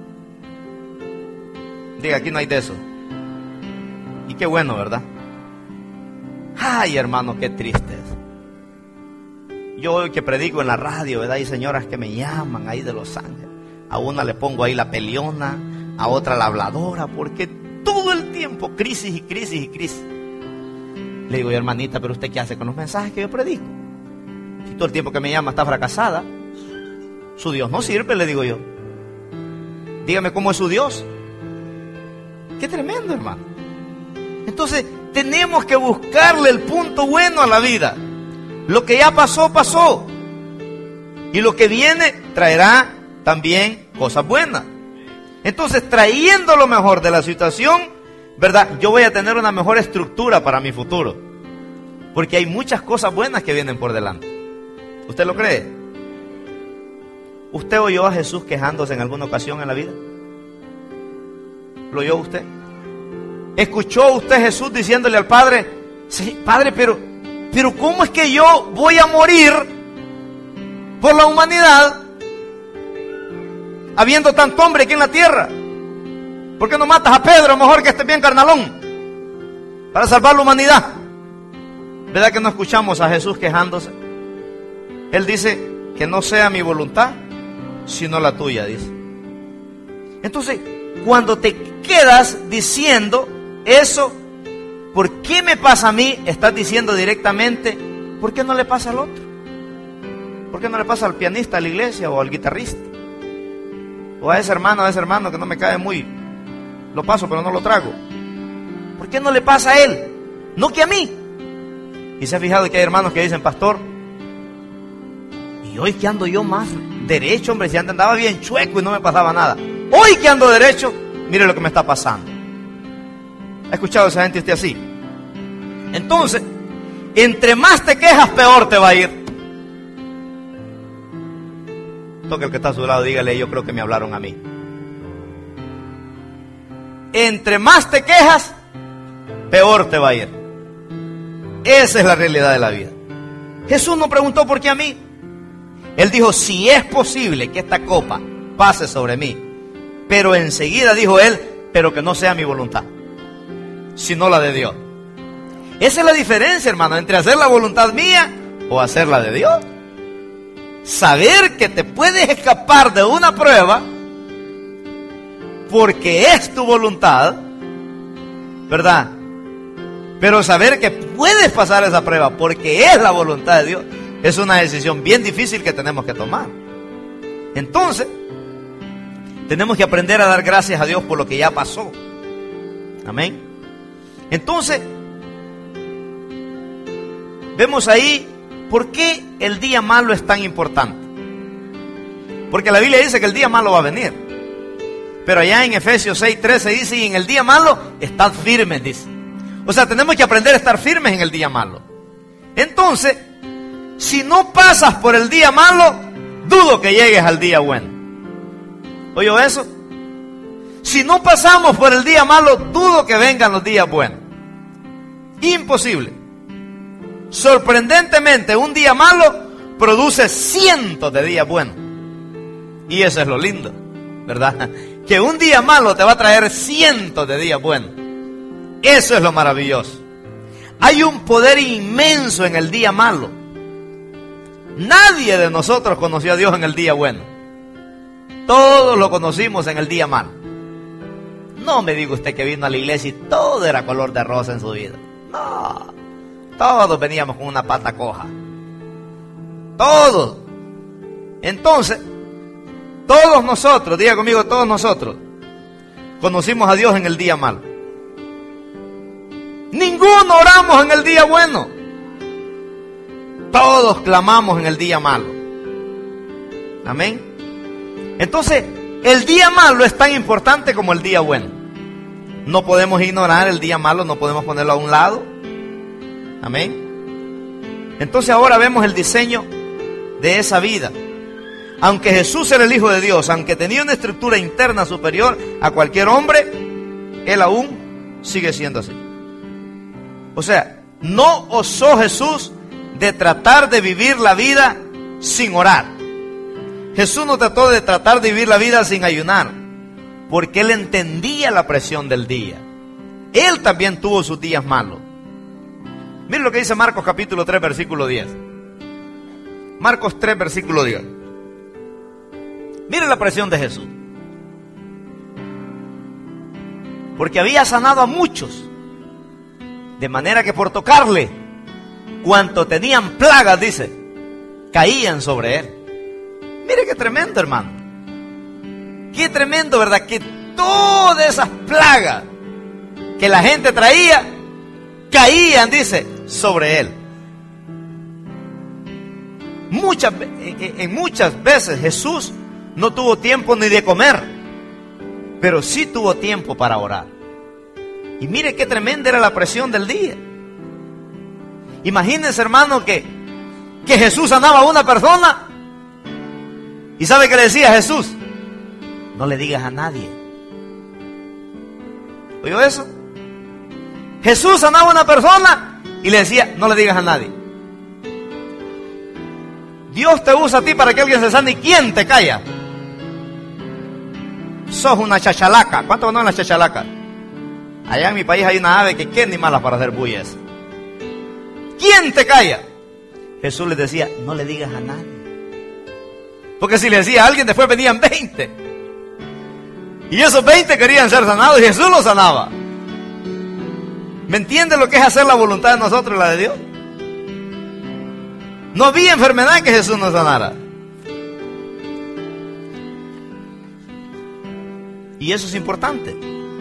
Diga, aquí no hay de eso. Y qué bueno, ¿verdad? Ay, hermano, qué triste es. Yo hoy que predico en la radio, ¿verdad? Hay señoras que me llaman ahí de Los Ángeles. A una le pongo ahí la peleona, a otra la habladora, porque todo el tiempo crisis y crisis y crisis. Le digo, hermanita, pero usted qué hace con los mensajes que yo predico. Si todo el tiempo que me llama está fracasada. Su Dios no sirve, le digo yo. Dígame cómo es su Dios. Qué tremendo, hermano. Entonces tenemos que buscarle el punto bueno a la vida. Lo que ya pasó, pasó. Y lo que viene traerá también cosas buenas. Entonces, trayendo lo mejor de la situación, ¿verdad? Yo voy a tener una mejor estructura para mi futuro. Porque hay muchas cosas buenas que vienen por delante. ¿Usted lo cree? ¿Usted oyó a Jesús quejándose en alguna ocasión en la vida? ¿Lo oyó usted? ¿Escuchó usted a Jesús diciéndole al Padre: sí, Padre, pero, pero ¿cómo es que yo voy a morir por la humanidad habiendo tanto hombre aquí en la tierra? ¿Por qué no matas a Pedro, mejor que esté bien carnalón, para salvar la humanidad? ¿Verdad que no escuchamos a Jesús quejándose? Él dice que no sea mi voluntad, sino la tuya, dice. Entonces, cuando te quedas diciendo eso, ¿por qué me pasa a mí? Estás diciendo directamente, ¿por qué no le pasa al otro? ¿Por qué no le pasa al pianista de la iglesia o al guitarrista? O a ese hermano, a ese hermano que no me cae muy, lo paso pero no lo trago. ¿Por qué no le pasa a él? No que a mí. Y se ha fijado que hay hermanos que dicen: pastor, y hoy que ando yo más derecho, hombre, si antes andaba bien chueco y no me pasaba nada. Hoy que ando derecho, mire lo que me está pasando. ¿Ha escuchado a esa gente usted así? Entonces, entre más te quejas, peor te va a ir. Toque el que está a su lado, dígale: yo creo que me hablaron a mí. Entre más te quejas, peor te va a ir. Esa es la realidad de la vida. Jesús no preguntó por qué a mí. Él dijo: si es posible que esta copa pase sobre mí. Pero enseguida dijo él: pero que no sea mi voluntad, sino la de Dios. Esa es la diferencia, hermano, entre hacer la voluntad mía o hacer la de Dios. Saber que te puedes escapar de una prueba porque es tu voluntad, ¿verdad? Pero saber que puedes pasar esa prueba porque es la voluntad de Dios, es una decisión bien difícil que tenemos que tomar. Entonces, tenemos que aprender a dar gracias a Dios por lo que ya pasó. Amén. Entonces, vemos ahí por qué el día malo es tan importante. Porque la Biblia dice que el día malo va a venir. Pero allá en Efesios seis trece dice: y en el día malo estad firmes, dice. O sea, tenemos que aprender a estar firmes en el día malo. Entonces, si no pasas por el día malo, dudo que llegues al día bueno. ¿Oyó eso? Si no pasamos por el día malo, dudo que vengan los días buenos. Imposible. Sorprendentemente, un día malo produce cientos de días buenos. Y eso es lo lindo, ¿verdad? Que un día malo te va a traer cientos de días buenos. Eso es lo maravilloso. Hay un poder inmenso en el día malo. Nadie de nosotros conoció a Dios en el día bueno. Todos lo conocimos en el día malo. No me diga usted que vino a la iglesia y todo era color de rosa en su vida. No, todos veníamos con una pata coja. Todos. Entonces, todos nosotros, diga conmigo, todos nosotros conocimos a Dios en el día malo. Ninguno oramos en el día bueno. Todos clamamos en el día malo. Amén. Entonces, el día malo es tan importante como el día bueno. No podemos ignorar el día malo, no podemos ponerlo a un lado. Amén. Entonces ahora vemos el diseño de esa vida. Aunque Jesús era el Hijo de Dios, aunque tenía una estructura interna superior a cualquier hombre, Él aún sigue siendo así. O sea, no osó Jesús de tratar de vivir la vida sin orar. Jesús no trató de tratar de vivir la vida sin ayunar, porque Él entendía la presión del día. Él también tuvo sus días malos. Miren lo que dice Marcos capítulo tres, versículo diez. Marcos tres, versículo diez. Miren la presión de Jesús. Porque había sanado a muchos, de manera que por tocarle, cuanto tenían plagas, dice, caían sobre él. Mire qué tremendo, hermano. Qué tremendo, ¿verdad? Que todas esas plagas que la gente traía caían, dice, sobre él. Muchas, en muchas veces Jesús no tuvo tiempo ni de comer, pero sí tuvo tiempo para orar. Y mire qué tremenda era la presión del día. Imagínense, hermano, que, que Jesús sanaba a una persona. ¿Y sabe qué le decía Jesús? No le digas a nadie. ¿Oyó eso? Jesús sanaba a una persona y le decía, no le digas a nadie. Dios te usa a ti para que alguien se sane. ¿Y quién te calla? Sos una chachalaca. ¿Cuánto conocen las chachalacas? Allá en mi país hay una ave que qué ni mala para hacer bullas. ¿Quién te calla? Jesús les decía, no le digas a nadie. Porque si le decía a alguien, después venían veinte. Y esos veinte querían ser sanados y Jesús los sanaba. ¿Me entiende lo que es hacer la voluntad de nosotros y la de Dios? No había enfermedad que Jesús no sanara. Y eso es importante.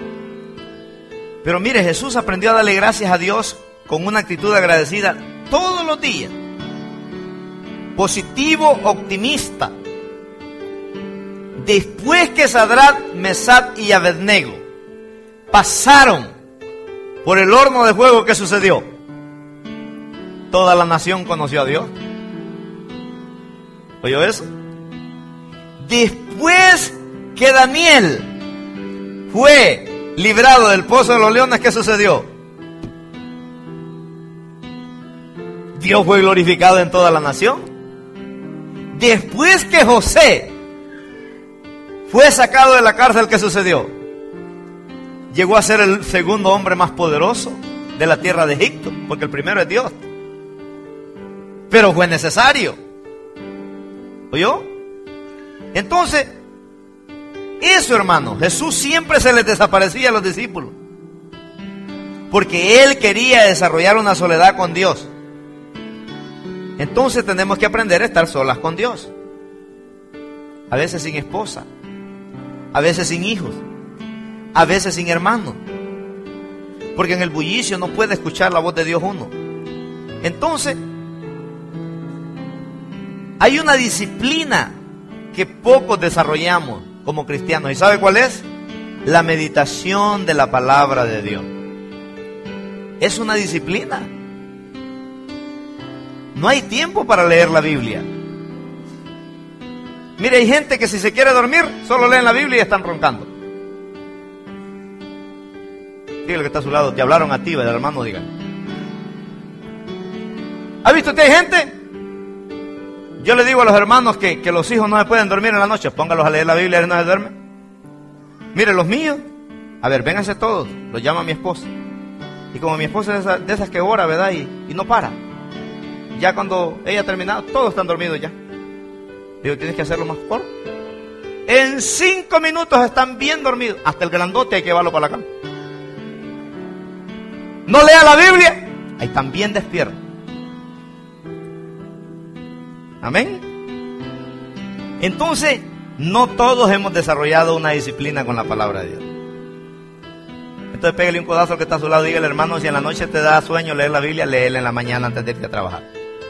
Pero mire, Jesús aprendió a darle gracias a Dios con una actitud agradecida todos los días. Positivo, optimista. Después que Sadrach, Mesach y Abednego pasaron por el horno de fuego, ¿qué sucedió? Toda la nación conoció a Dios. ¿Oyó eso? Después que Daniel fue librado del pozo de los leones, ¿qué sucedió? Dios fue glorificado en toda la nación. Después que José fue sacado de la cárcel, ¿qué sucedió? Llegó a ser el segundo hombre más poderoso de la tierra de Egipto, porque el primero es Dios. Pero fue necesario. ¿Oyó? Entonces, eso, hermano, Jesús siempre se les desaparecía a los discípulos, porque Él quería desarrollar una soledad con Dios. Entonces tenemos que aprender a estar solas con Dios. A veces sin esposa, a veces sin hijos, a veces sin hermanos, porque en el bullicio no puede escuchar la voz de Dios uno. Entonces, hay una disciplina que pocos desarrollamos como cristianos. ¿Y sabe cuál es? La meditación de la palabra de Dios. Es una disciplina. No hay tiempo para leer la Biblia. Mire, hay gente que si se quiere dormir, solo leen la Biblia y están roncando. Dígale que está a su lado, te hablaron a ti, ¿verdad, hermano? Diga. ¿Ha visto usted gente? Yo le digo a los hermanos que, que los hijos no se pueden dormir en la noche. Póngalos a leer la Biblia y no se duermen. Mire, los míos, a ver, vénganse todos. Los llama mi esposa. Y como mi esposa es de esas, de esas que ora, ¿verdad? Y, y no para. Ya cuando ella ha terminado, todos están dormidos ya. Digo, tienes que hacerlo más corto. En cinco minutos están bien dormidos. Hasta el grandote hay que llevarlo para la cama. No lea la Biblia, ahí están bien despiertos. Amén. Entonces, no todos hemos desarrollado una disciplina con la palabra de Dios. Entonces, pégale un codazo al que está a su lado. Dígale, hermano, si en la noche te da sueño leer la Biblia, léela en la mañana antes de irte a trabajar.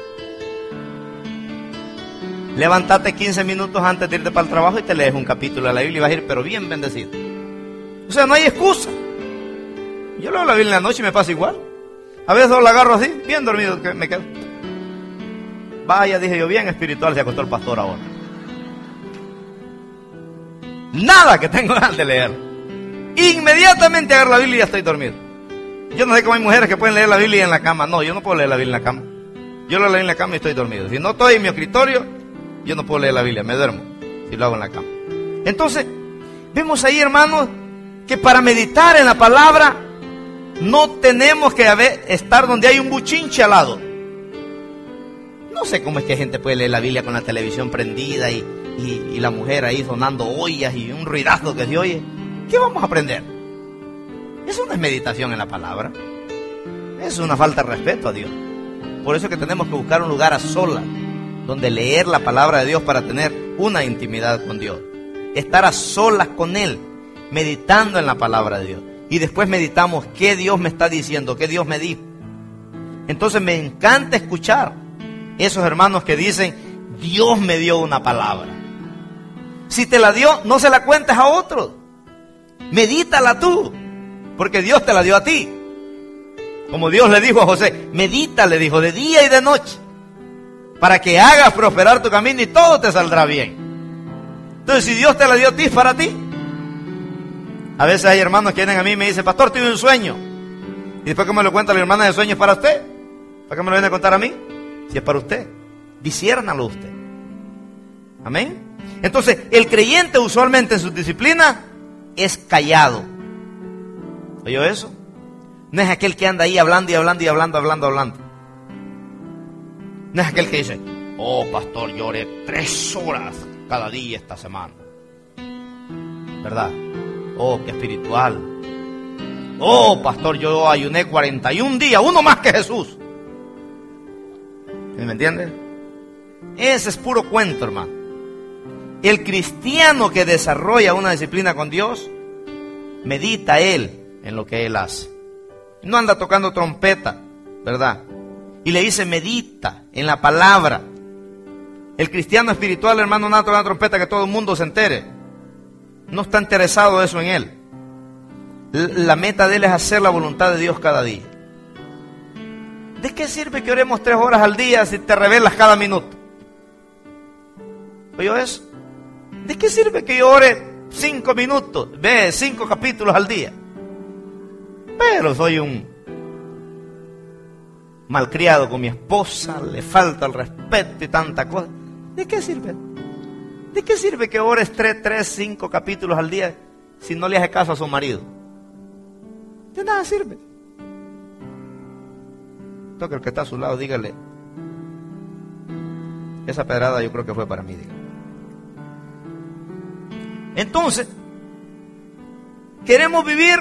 Levántate quince minutos antes de irte para el trabajo y te lees un capítulo de la Biblia y vas a ir, pero bien bendecido. O sea, no hay excusa. Yo leo la Biblia en la noche y me pasa igual. A veces la agarro así, bien dormido, que me quedo. Vaya, dije yo, bien espiritual se acostó el pastor ahora. Nada que tengo ganas de leer. Inmediatamente agarro la Biblia y ya estoy dormido. Yo no sé cómo hay mujeres que pueden leer la Biblia en la cama. No, yo no puedo leer la Biblia en la cama. Yo lo leo en la cama y estoy dormido. Si no estoy en mi escritorio, yo no puedo leer la Biblia, me duermo si lo hago en la cama. Entonces, vemos ahí, hermanos, que para meditar en la palabra no tenemos que haber, estar donde hay un buchinche al lado. No sé cómo es que gente puede leer la Biblia con la televisión prendida y, y, y la mujer ahí sonando ollas y un ruidazo que se oye. ¿Qué vamos a aprender? Eso no es meditación en la palabra. Eso es una falta de respeto a Dios. Por eso es que tenemos que buscar un lugar a solas, donde leer la palabra de Dios para tener una intimidad con Dios. Estar a solas con Él, meditando en la palabra de Dios. Y después meditamos qué Dios me está diciendo, qué Dios me dijo. Entonces me encanta escuchar esos hermanos que dicen, Dios me dio una palabra. Si te la dio, no se la cuentes a otros. Medítala tú, porque Dios te la dio a ti. Como Dios le dijo a José, medita, le dijo, de día y de noche, para que hagas prosperar tu camino y todo te saldrá bien. Entonces, si Dios te la dio a ti, es para ti. A veces hay hermanos que vienen a mí y me dicen, pastor, tuve un sueño. Y después que me lo cuenta la hermana, el sueño es para usted. ¿Para qué me lo viene a contar a mí? Si es para usted, disciérnalo usted. Amén. Entonces, el creyente usualmente en sus disciplinas es callado. ¿Oyó eso? No es aquel que anda ahí hablando y hablando y hablando, hablando, hablando. No es aquel que dice, oh pastor, yo oré tres horas cada día esta semana. ¿Verdad? Oh, qué espiritual. Oh, pastor, yo ayuné cuarenta y un días, uno más que Jesús. ¿Me entiendes? Ese es puro cuento, hermano. El cristiano que desarrolla una disciplina con Dios, medita él en lo que él hace. No anda tocando trompeta, ¿verdad? Y le dice, medita en la palabra. El cristiano espiritual, hermano, no anda tocando trompeta que todo el mundo se entere. No está interesado eso en él. La meta de él es hacer la voluntad de Dios cada día. ¿De qué sirve que oremos tres horas al día si te revelas cada minuto? ¿Oyó eso? ¿De qué sirve que yo ore cinco minutos, ve, cinco capítulos al día? Pero soy un malcriado con mi esposa, le falta el respeto y tanta cosa. ¿De qué sirve? ¿De qué sirve que ores tres, tres, cinco capítulos al día si no le hace caso a su marido? De nada sirve. Toca el que está a su lado, dígale, esa pedrada yo creo que fue para mí, dígale. Entonces, queremos vivir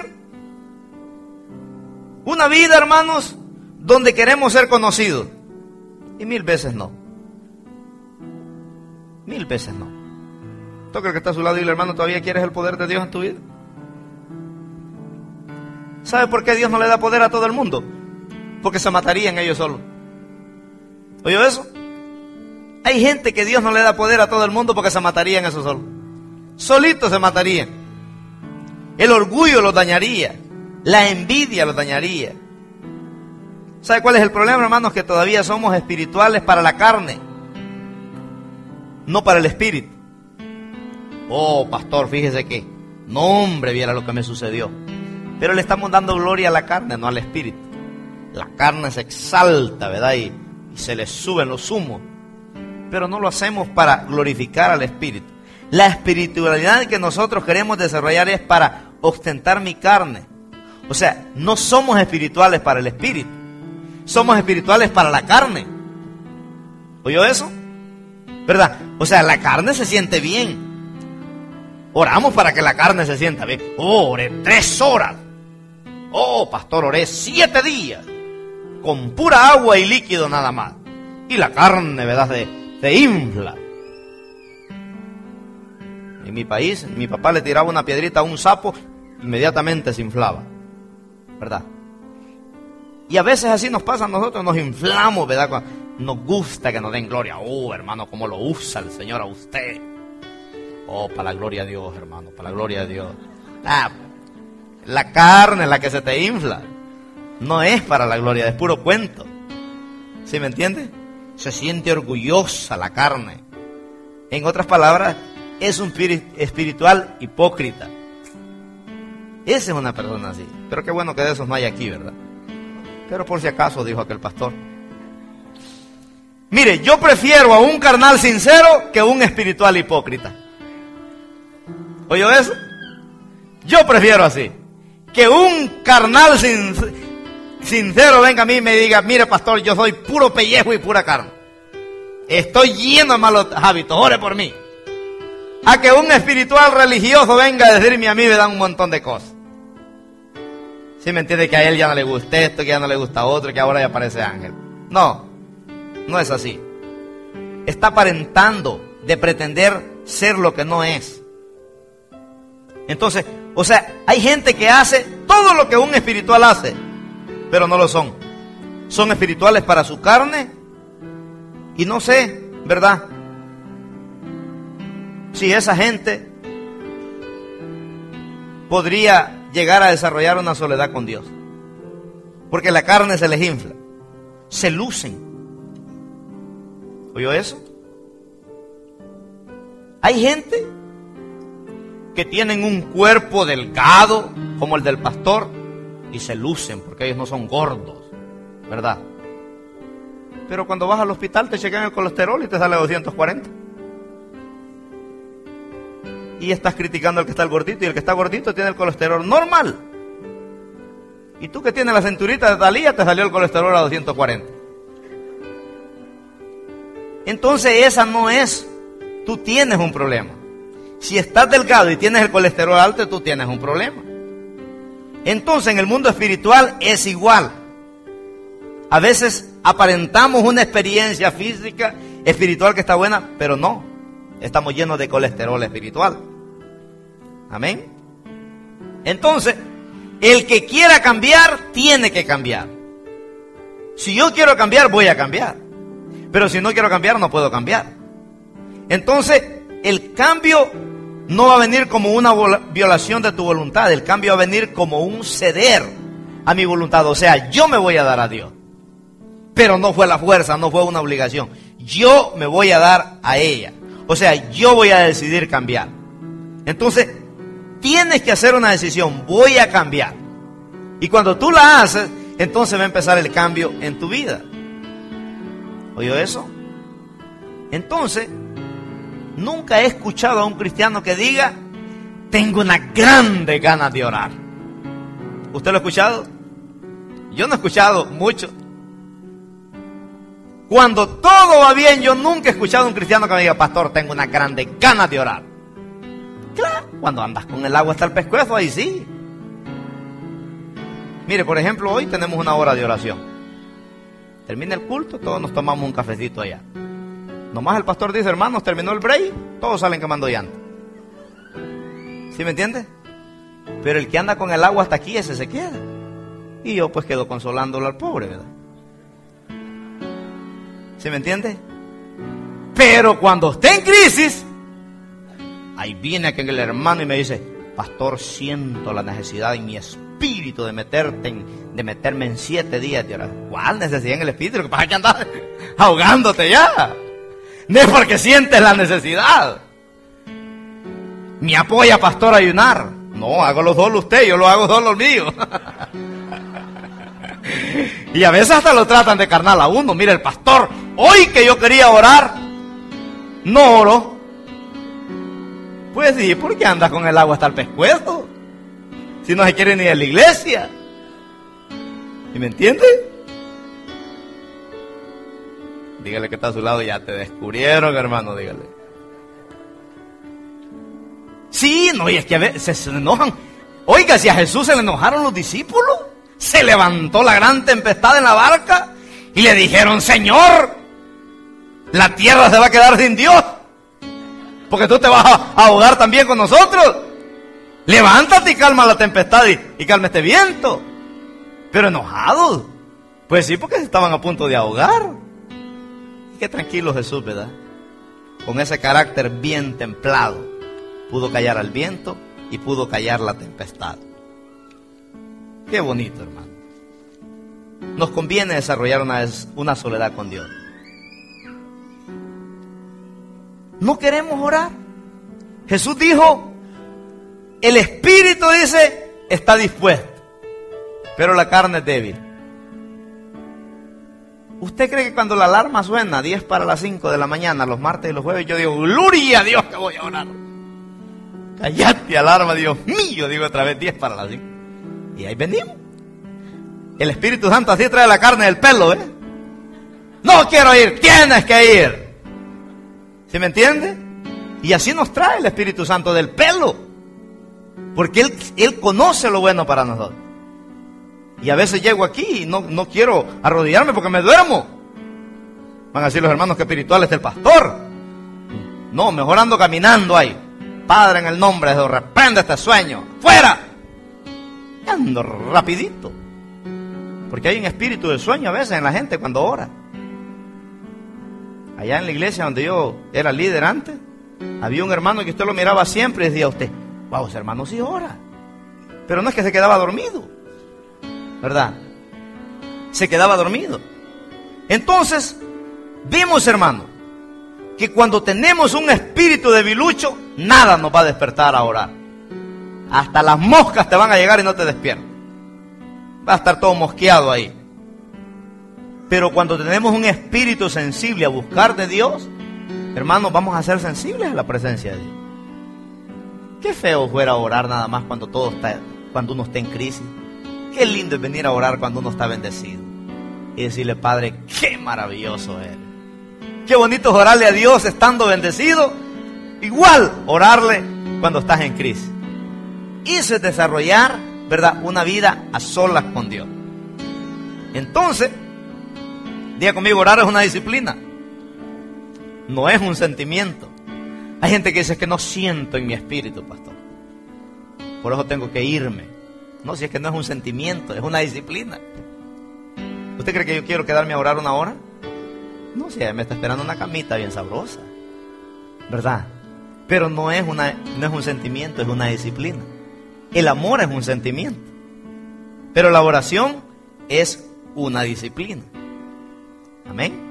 una vida, hermanos, donde queremos ser conocidos. Y mil veces no. Mil veces no. Toca el que está a su lado y dile, hermano, ¿todavía quieres el poder de Dios en tu vida? ¿Sabe por qué Dios no le da poder a todo el mundo? Porque se matarían ellos solos. ¿Oyó eso? Hay gente que Dios no le da poder a todo el mundo porque se matarían esos solos. Solitos se matarían. El orgullo los dañaría. La envidia los dañaría. ¿Sabe cuál es el problema, hermanos? Que todavía somos espirituales para la carne, no para el espíritu. Oh, pastor, fíjese que, no hombre, viera lo que me sucedió. Pero le estamos dando gloria a la carne, no al espíritu. La carne se exalta, ¿verdad? Y, y se le suben los humos. Pero no lo hacemos para glorificar al espíritu. La espiritualidad que nosotros queremos desarrollar es para ostentar mi carne. O sea, no somos espirituales para el espíritu. Somos espirituales para la carne. ¿Oyó eso? ¿Verdad? O sea, la carne se siente bien. Oramos para que la carne se sienta bien. Oh, oré tres horas. Oh, pastor, oré siete días. Con pura agua y líquido nada más. Y la carne, ¿verdad? Se, se infla. En mi país, mi papá le tiraba una piedrita a un sapo, inmediatamente se inflaba. ¿Verdad? Y a veces así nos pasa a nosotros, nos inflamos, ¿verdad? Nos gusta que nos den gloria. Oh, hermano, cómo lo usa el Señor a usted. Oh, para la gloria de Dios, hermano, para la gloria de Dios. Ah, la carne es la que se te infla. No es para la gloria, es puro cuento. ¿Sí me entiendes? Se siente orgullosa la carne. En otras palabras, es un espiritual hipócrita. Esa es una persona así. Pero qué bueno que de esos no hay aquí, ¿verdad? Pero por si acaso, dijo aquel pastor. Mire, yo prefiero a un carnal sincero que a un espiritual hipócrita. ¿Oyó eso? Yo prefiero así. Que un carnal sin, sincero venga a mí y me diga, mire pastor, yo soy puro pellejo y pura carne. Estoy lleno de malos hábitos, ore por mí. A que un espiritual religioso venga a decirme a mí, me dan un montón de cosas. ¿Sí me entiende? Que a él ya no le gusta esto, que ya no le gusta otro, que ahora ya parece ángel. No, no es así. está aparentando de pretender ser lo que no es. Entonces, o sea, hay gente que hace todo lo que un espiritual hace, pero no lo son. Son espirituales para su carne y no sé, ¿verdad? Si esa gente podría llegar a desarrollar una soledad con Dios, porque la carne se les infla, se lucen. ¿Oyó eso? Hay gente que tienen un cuerpo delgado como el del pastor y se lucen porque ellos no son gordos, ¿verdad? Pero cuando vas al hospital te chequean el colesterol y te sale doscientos cuarenta. Y estás criticando al que está el gordito, y el que está gordito tiene el colesterol normal. Y tú que tienes la cinturita de Talía te salió el colesterol a doscientos cuarenta. Entonces esa no es, tú tienes un problema. Si estás delgado y tienes el colesterol alto, tú tienes un problema. Entonces en el mundo espiritual es igual. A veces aparentamos una experiencia física, espiritual que está buena, pero no. Estamos llenos de colesterol espiritual. Amén. Entonces, el que quiera cambiar, tiene que cambiar. Si yo quiero cambiar, voy a cambiar. Pero si no quiero cambiar, no puedo cambiar. Entonces, el cambio no va a venir como una violación de tu voluntad. El cambio va a venir como un ceder a mi voluntad. O sea, yo me voy a dar a Dios. Pero no fue la fuerza, no fue una obligación. Yo me voy a dar a ella. O sea, yo voy a decidir cambiar. Entonces, tienes que hacer una decisión. Voy a cambiar. Y cuando tú la haces, entonces va a empezar el cambio en tu vida. ¿Oyó eso? Entonces, nunca he escuchado a un cristiano que diga, tengo una grande ganas de orar. ¿Usted lo ha escuchado? Yo no he escuchado mucho. Cuando todo va bien, yo nunca he escuchado a un cristiano que me diga, pastor, tengo una grande ganas de orar. Claro, cuando andas con el agua hasta el pescuezo, ahí sí. Mire, por ejemplo, hoy tenemos una hora de oración. Termina el culto, todos nos tomamos un cafecito allá. Nomás el pastor dice, hermanos, terminó el break, todos salen quemando llanto. ¿Sí me entiende? Pero el que anda con el agua hasta aquí, ese se queda. Y yo pues quedo consolándolo al pobre, ¿verdad? ¿Sí me entiende? Pero cuando esté en crisis, ahí viene aquel hermano y me dice, pastor, siento la necesidad en mi espíritu de meterte en, de meterme en siete días de oración. ¿Cuál necesidad en el espíritu? Lo que pasa es que andas ahogándote ya. No es porque sientes la necesidad. Me apoya, pastor, a ayunar. No, hago los dos usted, yo lo hago solo los míos. Y a veces hasta lo tratan de carnal a uno. Mira, el pastor, hoy que yo quería orar, no oro. Pues sí, ¿por qué andas con el agua hasta el pescuezo? Si no se quiere ni ir a la iglesia. ¿Y me entiende? Dígale que está a su lado, ya te descubrieron, hermano, dígale. Sí, no, y es que a veces se enojan. Oiga, si a Jesús se le enojaron los discípulos, se levantó la gran tempestad en la barca y le dijeron, Señor, la tierra se va a quedar sin Dios, porque tú te vas a ahogar también con nosotros. Levántate y calma la tempestad y, y calma este viento. Pero enojados, pues sí, porque estaban a punto de ahogar. Y qué tranquilo Jesús, ¿verdad? Con ese carácter bien templado, pudo callar al viento y pudo callar la tempestad. Qué bonito, hermano. Nos conviene desarrollar una, una soledad con Dios. No queremos orar. Jesús dijo, el espíritu, dice, está dispuesto, pero la carne es débil. ¿Usted cree que cuando la alarma suena diez para las cinco de la mañana, los martes y los jueves, yo digo, gloria a Dios que voy a orar? Cállate, alarma, Dios mío, digo otra vez, diez para las cinco. Y ahí venimos. El Espíritu Santo así trae la carne del pelo, ¿eh? No quiero ir, tienes que ir. ¿Sí me entiende? Y así nos trae el Espíritu Santo del pelo. Porque Él, Él conoce lo bueno para nosotros. Y a veces llego aquí y no, no quiero arrodillarme porque me duermo. Van a decir los hermanos que espiritual es el pastor. No, mejor ando caminando ahí. Padre, en el nombre de Dios, reprende este sueño. ¡Fuera! Y ando rapidito. Porque hay un espíritu de sueño a veces en la gente cuando ora. Allá en la iglesia donde yo era líder antes, había un hermano que usted lo miraba siempre y decía a usted, wow, ese hermano sí ora. Pero no es que se quedaba dormido, ¿verdad? Se quedaba dormido. Entonces, vimos, hermano, que cuando tenemos un espíritu debilucho, nada nos va a despertar a orar. Hasta las moscas te van a llegar y no te despiertan. Va a estar todo mosqueado ahí. Pero cuando tenemos un espíritu sensible a buscar de Dios, hermanos, vamos a ser sensibles a la presencia de Dios. Qué feo fuera orar nada más cuando todo está, cuando uno está en crisis. Qué lindo es venir a orar cuando uno está bendecido y decirle, Padre, qué maravilloso eres. Qué bonito es orarle a Dios estando bendecido. Igual orarle cuando estás en crisis. Eso es desarrollar, ¿verdad?, una vida a solas con Dios. Entonces, diga conmigo, orar es una disciplina. No es un sentimiento. Hay gente que dice que no siento en mi espíritu, pastor. Por eso tengo que irme. No, si es que no es un sentimiento, es una disciplina. ¿Usted cree que yo quiero quedarme a orar una hora? No, si me está esperando una camita bien sabrosa, ¿verdad? Pero no es, una, no es un sentimiento, es una disciplina. El amor es un sentimiento, pero la oración es una disciplina. Amén.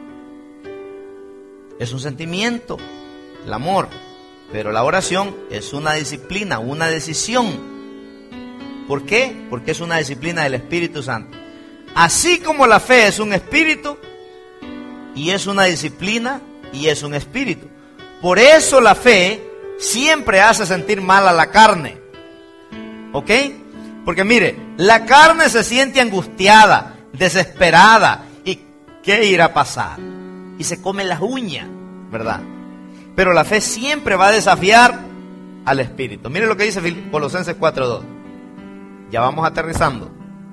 Es un sentimiento, el amor, pero la oración es una disciplina, una decisión. ¿Por qué? Porque es una disciplina del Espíritu Santo. Así como la fe es un espíritu, y es una disciplina, y es un espíritu. Por eso la fe siempre hace sentir mal a la carne. ¿Ok? Porque mire, la carne se siente angustiada, desesperada. ¿Y qué irá a pasar? Y se come las uñas, ¿verdad? Pero la fe siempre va a desafiar al espíritu. Mire lo que dice Colosenses cuatro dos. Ya vamos aterrizando.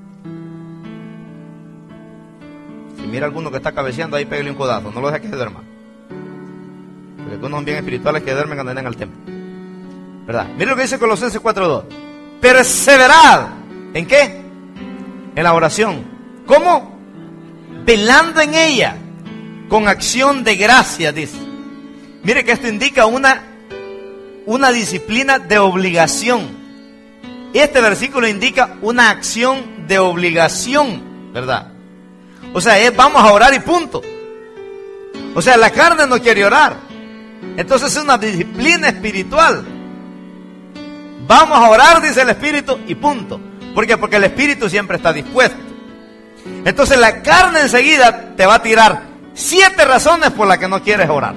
Si mira alguno que está cabeceando ahí, pégale un codazo. No lo deje que se duerma. Porque algunos son bien espirituales que duermen cuando vienen al templo, ¿verdad? Mire lo que dice Colosenses cuatro dos. Perseverad. ¿En qué? En la oración. ¿Cómo? Velando en ella, con acción de gracia, dice. Mire que esto indica una, una disciplina de obligación. Este versículo indica una acción de obligación, ¿verdad? O sea, es vamos a orar y punto. O sea, la carne no quiere orar. Entonces es una disciplina espiritual. Vamos a orar, dice el Espíritu, y punto. ¿Por qué? Porque el Espíritu siempre está dispuesto. Entonces la carne enseguida te va a tirar siete razones por las que no quieres orar.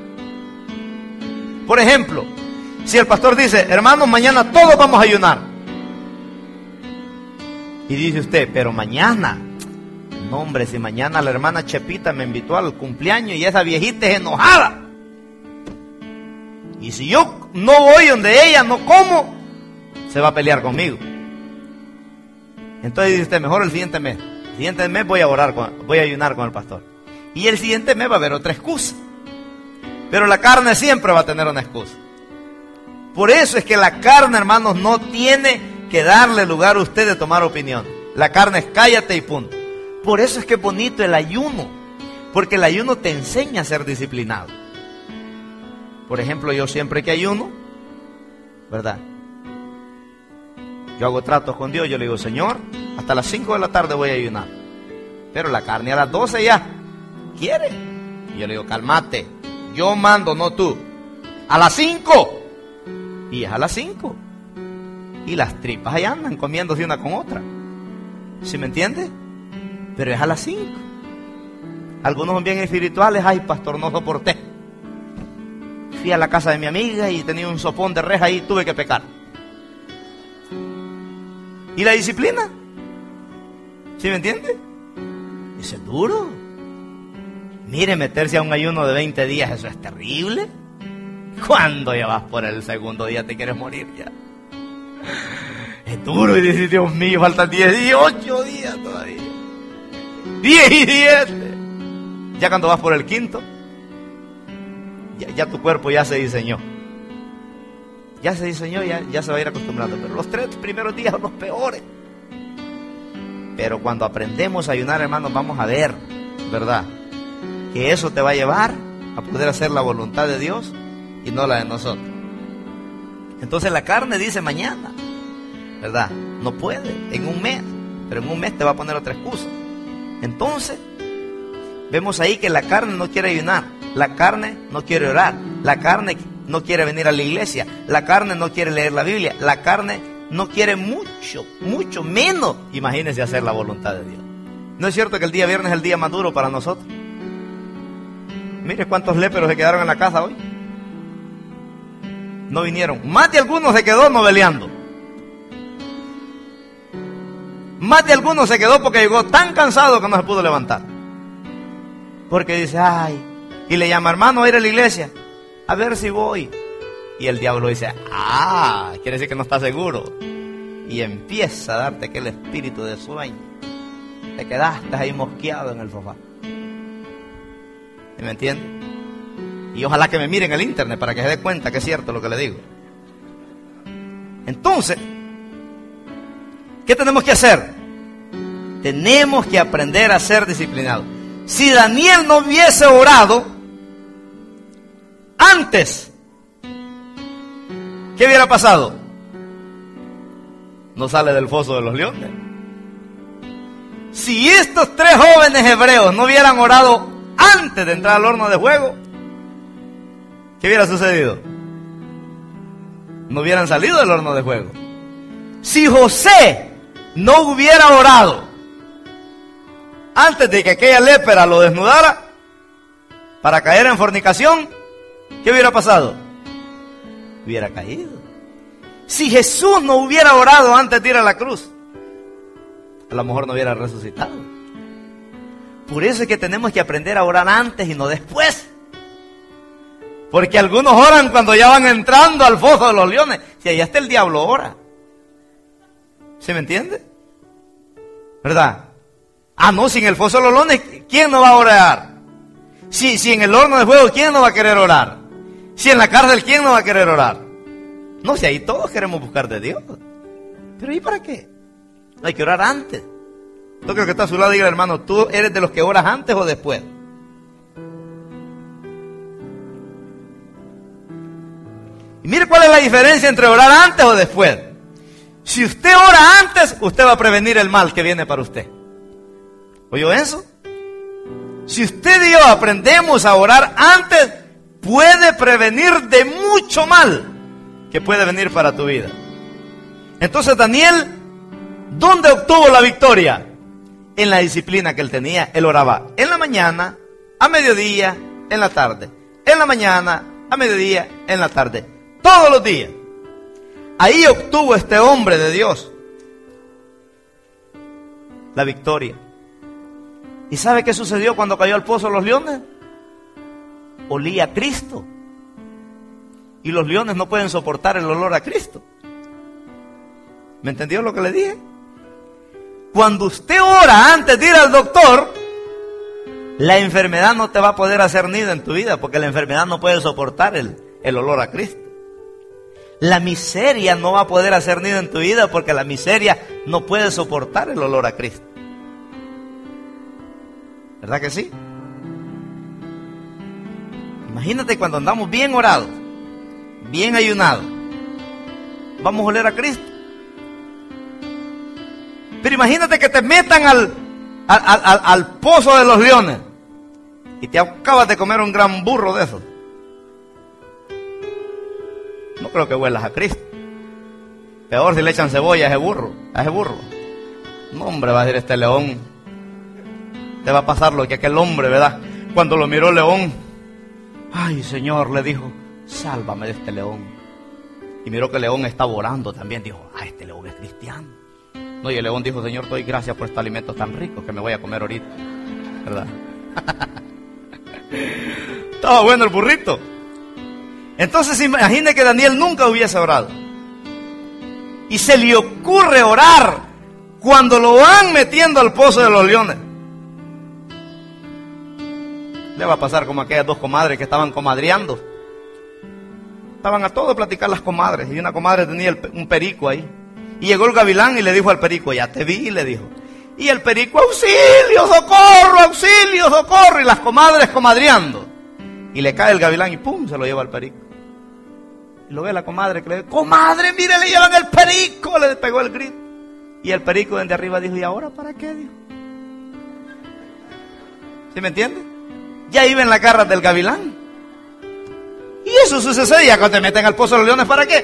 Por ejemplo, si el pastor dice, hermanos, mañana todos vamos a ayunar. Y dice usted, pero mañana, no hombre, si mañana la hermana Chepita me invitó al cumpleaños y esa viejita es enojada. Y si yo no voy donde ella, no como, se va a pelear conmigo. Entonces dice usted, mejor el siguiente mes. El siguiente mes voy a orar, con, voy a ayunar con el pastor. Y el siguiente mes va a haber otra excusa. Pero la carne siempre va a tener una excusa. Por eso es que la carne, hermanos, no tiene que darle lugar a usted de tomar opinión. La carne es cállate y punto. Por eso es que es bonito el ayuno. Porque el ayuno te enseña a ser disciplinado. Por ejemplo, yo siempre que ayuno, ¿verdad? Yo hago tratos con Dios, yo le digo, Señor, hasta las cinco de la tarde voy a ayunar. Pero la carne a las doce ya quiere. Y yo le digo, cálmate, yo mando, no tú. A las cinco. Y es a las cinco. Y las tripas ahí andan comiéndose una con otra. ¿Sí me entiende? Pero es a las cinco. Algunos son bien espirituales. Ay, pastor, no soporté. Fui a la casa de mi amiga y tenía un sopón de reja ahí y tuve que pecar. ¿Y la disciplina? ¿Sí me entiende? Eso es duro. Mire, meterse a un ayuno de veinte días, eso es terrible. Cuando ya vas por el segundo día te quieres morir ya. Es duro y dices, Dios mío, faltan diez, dieciocho días todavía. diez y siete. Ya cuando vas por el quinto, ya, ya tu cuerpo ya se diseñó. Ya se diseñó, ya, ya se va a ir acostumbrando. Pero los tres primeros días son los peores. Pero cuando aprendemos a ayunar, hermanos, vamos a ver, ¿verdad?, que eso te va a llevar a poder hacer la voluntad de Dios y no la de nosotros. Entonces la carne dice mañana, ¿verdad? No puede, en un mes. Pero en un mes te va a poner otra excusa. Entonces, vemos ahí que la carne no quiere ayunar. La carne no quiere orar. La carne no quiere venir a la iglesia. La carne no quiere leer la Biblia. La carne no quiere mucho, mucho menos, imagínense, hacer la voluntad de Dios. ¿No es cierto que el día viernes es el día más duro para nosotros? Mire cuántos léperos se quedaron en la casa hoy. No vinieron. Más de algunos se quedó noveleando. Más de algunos se quedó porque llegó tan cansado que no se pudo levantar. Porque dice, ay, y le llama, hermano, a ir a la iglesia, a ver si voy. Y el diablo dice, ah, quiere decir que no está seguro. Y empieza a darte aquel espíritu de sueño. Te quedaste ahí mosqueado en el sofá. ¿Me entiendes? Y ojalá que me miren el internet para que se dé cuenta que es cierto lo que le digo. Entonces, ¿qué tenemos que hacer? Tenemos que aprender a ser disciplinados. Si Daniel no hubiese orado antes, ¿qué hubiera pasado? No sale del foso de los leones. Si estos tres jóvenes hebreos no hubieran orado antes de entrar al horno de fuego, ¿qué hubiera sucedido? No hubieran salido del horno de fuego. Si José no hubiera orado antes de que aquella lépera lo desnudara para caer en fornicación, ¿qué hubiera pasado? Hubiera caído. Si Jesús no hubiera orado antes de ir a la cruz, a lo mejor no hubiera resucitado. Por eso es que tenemos que aprender a orar antes y no después. Porque algunos oran cuando ya van entrando al foso de los leones. Si allá está el diablo, ora. ¿Sí me entiende? ¿Verdad? Ah, no, si en el foso de los leones, ¿quién no va a orar? Si, si en el horno de fuego, ¿quién no va a querer orar? Si en la cárcel, ¿quién no va a querer orar? No, si ahí todos queremos buscar de Dios. Pero ¿y para qué? Hay que orar antes. Yo creo que está a su lado y diga, hermano, ¿tú eres de los que oras antes o después? Y mire cuál es la diferencia entre orar antes o después. Si usted ora antes, usted va a prevenir el mal que viene para usted. ¿Oyó eso? Si usted y yo aprendemos a orar antes, puede prevenir de mucho mal que puede venir para tu vida. Entonces Daniel, ¿dónde obtuvo la victoria? En la disciplina que él tenía. Él oraba en la mañana, a mediodía, en la tarde. En la mañana, a mediodía, en la tarde. Todos los días. Ahí obtuvo este hombre de Dios la victoria. ¿Y sabe qué sucedió cuando cayó al pozo de los leones? Olía a Cristo. Y los leones no pueden soportar el olor a Cristo. ¿Me entendió lo que le dije? Cuando usted ora antes de ir al doctor, la enfermedad no te va a poder hacer nido en tu vida, porque la enfermedad no puede soportar el, el olor a Cristo. La miseria no va a poder hacer nido en tu vida, porque la miseria no puede soportar el olor a Cristo. ¿Verdad que sí? Imagínate cuando andamos bien orados, bien ayunados, vamos a oler a Cristo. Pero imagínate que te metan al, al, al, al pozo de los leones y te acabas de comer un gran burro de esos. No creo que huelas a Cristo. Peor si le echan cebolla a ese burro, a ese burro. No, hombre, va a decir este león, te va a pasar lo que aquel hombre, ¿verdad? Cuando lo miró el león, ay, Señor, le dijo, sálvame de este león. Y miró que el león estaba orando también, dijo, ah, este león es cristiano. No, y el león dijo, Señor, te doy gracias por estos alimentos tan ricos que me voy a comer ahorita, ¿verdad? Estaba bueno el burrito. Entonces imagine que Daniel nunca hubiese orado. Y se le ocurre orar cuando lo van metiendo al pozo de los leones. Le va a pasar como aquellas dos comadres que estaban comadreando. Estaban a todo platicar las comadres. Y una comadre tenía el, un perico ahí. Y llegó el gavilán y le dijo al perico, ya te vi, le dijo. Y el perico, auxilio, socorro, auxilio, socorro. Y las comadres comadreando. Y le cae el gavilán y pum, se lo lleva al perico. Y lo ve la comadre que le dice, comadre, mire, le llevan el perico. Le pegó el grito. Y el perico desde arriba dijo, ¿y ahora para qué? Dijo. ¿Sí me entiende? Ya iba en la garra del gavilán. Y eso sucede ya cuando te meten al pozo de los leones, ¿para qué?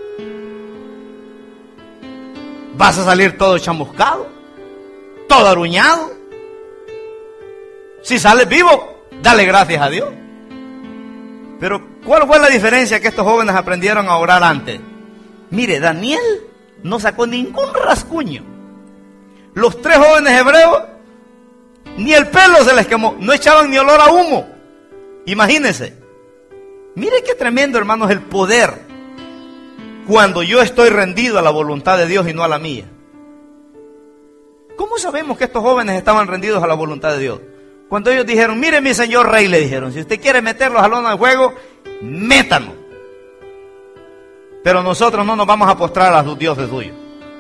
Vas a salir todo chamuscado, todo aruñado. Si sales vivo, dale gracias a Dios. Pero ¿cuál fue la diferencia que estos jóvenes aprendieron a orar antes? Mire, Daniel no sacó ningún rasguño. Los tres jóvenes hebreos, ni el pelo se les quemó, no echaban ni olor a humo. Imagínense. Mire qué tremendo, hermanos, el poder cuando yo estoy rendido a la voluntad de Dios y no a la mía. ¿Cómo sabemos que estos jóvenes estaban rendidos a la voluntad de Dios? Cuando ellos dijeron, mire mi señor rey, le dijeron, si usted quiere meter los salones de juego, métanos. Pero nosotros no nos vamos a postrar a los dioses suyos.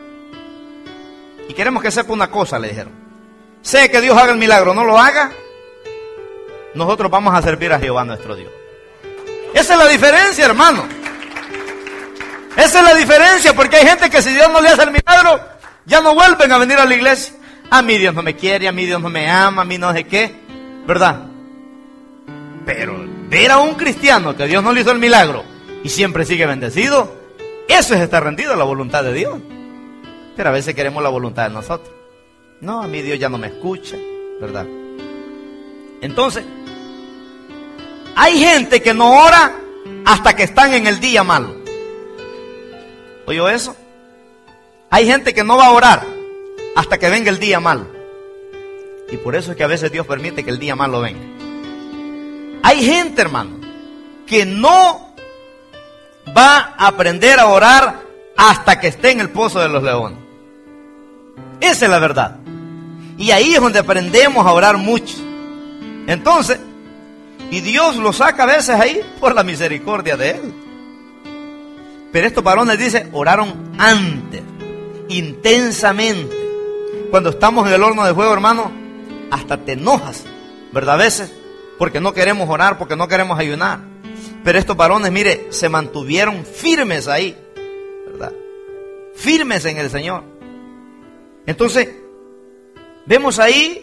Y queremos que sepa una cosa, le dijeron. Sé que Dios haga el milagro, no lo haga, nosotros vamos a servir a Jehová nuestro Dios. Esa es la diferencia, hermano. Esa es la diferencia, porque hay gente que si Dios no le hace el milagro, ya no vuelven a venir a la iglesia. A mí Dios no me quiere, a mí Dios no me ama, a mí no sé qué, ¿verdad? Pero ver a un cristiano que Dios no le hizo el milagro y siempre sigue bendecido, eso es estar rendido a la voluntad de Dios. Pero a veces queremos la voluntad de nosotros. No, a mí Dios ya no me escucha, ¿verdad? Entonces, hay gente que no ora hasta que están en el día malo. ¿Oyó eso? Hay gente que no va a orar hasta que venga el día malo. Y por eso es que a veces Dios permite que el día malo venga. Hay gente, hermano, que no va a aprender a orar hasta que esté en el pozo de los leones. Esa es la verdad. Y ahí es donde aprendemos a orar mucho. Entonces, y Dios lo saca a veces ahí por la misericordia de Él. Pero estos varones, dice, oraron antes, intensamente. Cuando estamos en el horno de fuego, hermano, hasta te enojas, ¿verdad? A veces, porque no queremos orar, porque no queremos ayunar. Pero estos varones, mire, se mantuvieron firmes ahí, ¿verdad? Firmes en el Señor. Entonces, vemos ahí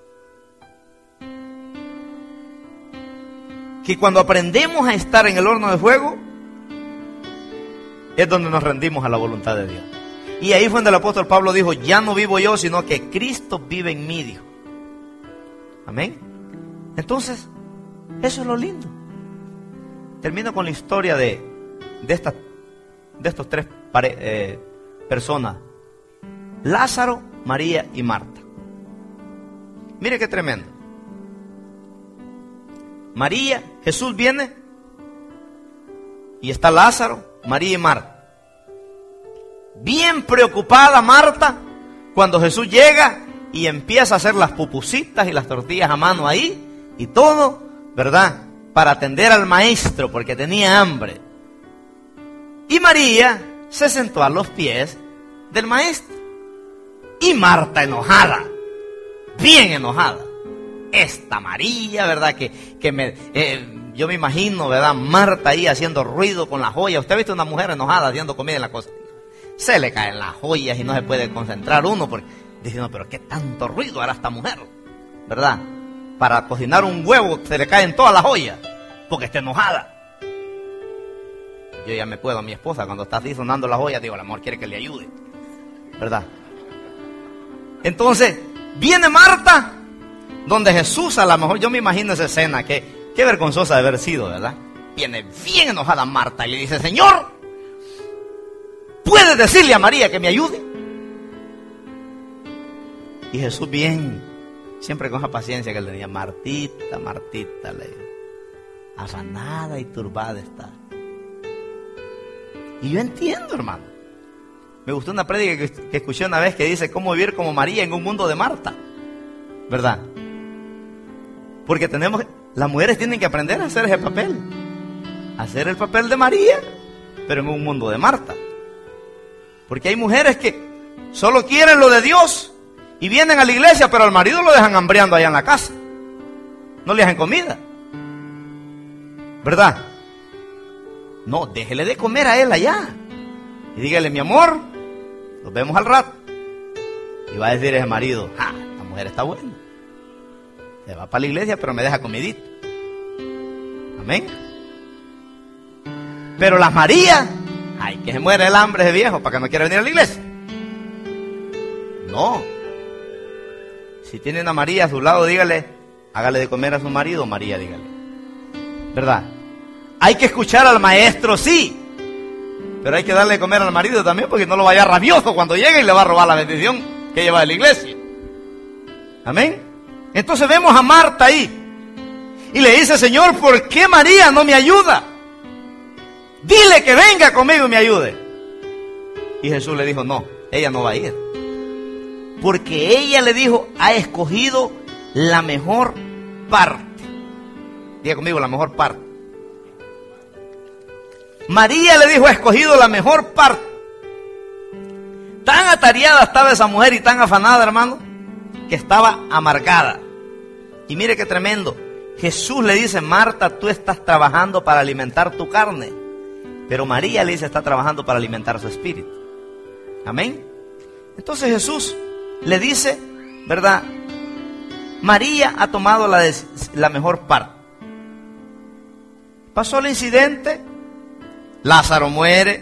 que cuando aprendemos a estar en el horno de fuego, es donde nos rendimos a la voluntad de Dios. Y ahí fue donde el apóstol Pablo dijo, ya no vivo yo, sino que Cristo vive en mí, dijo. Amén. Entonces, eso es lo lindo. Termino con la historia de, de, esta, de estos tres pare, eh, personas. Lázaro, María y Marta. Mire qué tremendo. María, Jesús viene y está Lázaro, María y Marta. Bien preocupada Marta cuando Jesús llega y empieza a hacer las pupusitas y las tortillas a mano ahí y todo, ¿verdad? Para atender al maestro porque tenía hambre. Y María se sentó a los pies del maestro. Y Marta enojada, bien enojada. Esta María, ¿verdad? Que, que me, eh, yo me imagino, ¿verdad? Marta ahí haciendo ruido con la joya. ¿Usted ha visto una mujer enojada haciendo comida en la cocina? Se le caen las joyas y no se puede concentrar uno porque dice, no, pero qué tanto ruido hará esta mujer, ¿verdad? Para cocinar un huevo se le caen todas las joyas porque está enojada. Yo ya me puedo a mi esposa cuando está así sonando las joyas, digo, el amor quiere que le ayude, ¿verdad? Entonces, viene Marta, donde Jesús, a lo mejor yo me imagino esa escena, que qué vergonzosa de haber sido, ¿verdad? Viene bien enojada Marta y le dice, Señor, ¿puede decirle a María que me ayude? Y Jesús bien, siempre con esa paciencia que le decía, Martita, Martita, le dijo, afanada y turbada está. Y yo entiendo, hermano. Me gustó una prédica que, que escuché una vez que dice cómo vivir como María en un mundo de Marta, ¿verdad? Porque tenemos las mujeres tienen que aprender a hacer ese papel. Hacer el papel de María, pero en un mundo de Marta. Porque hay mujeres que solo quieren lo de Dios y vienen a la iglesia, pero al marido lo dejan hambriando allá en la casa. No le hacen comida, ¿verdad? No, déjele de comer a él allá. Y dígale, mi amor, nos vemos al rato. Y va a decir ese marido, ah, la mujer está buena. Se va para la iglesia, pero me deja comidita. Amén. Pero las Marías, ay, que se muere el hambre ese viejo para que no quiera venir a la iglesia. No. Si tiene una María a su lado, dígale, hágale de comer a su marido, María, dígale. ¿Verdad? Hay que escuchar al maestro, sí. Pero hay que darle de comer al marido también, porque no lo vaya rabioso cuando llegue y le va a robar la bendición que lleva de la iglesia. Amén. Entonces vemos a Marta ahí. Y le dice, Señor, ¿por qué María no me ayuda? Dile que venga conmigo y me ayude. Y Jesús le dijo, no, ella no va a ir. Porque ella, le dijo, ha escogido la mejor parte. Diga conmigo, la mejor parte. María, le dijo, ha escogido la mejor parte. Tan atareada estaba esa mujer y tan afanada, hermano, que estaba amargada. Y mire qué tremendo. Jesús le dice, Marta, tú estás trabajando para alimentar tu carne. Pero María, le dice, está trabajando para alimentar su espíritu. Amén. Entonces Jesús le dice, ¿verdad? María ha tomado la, de, la mejor parte. Pasó el incidente. Lázaro muere.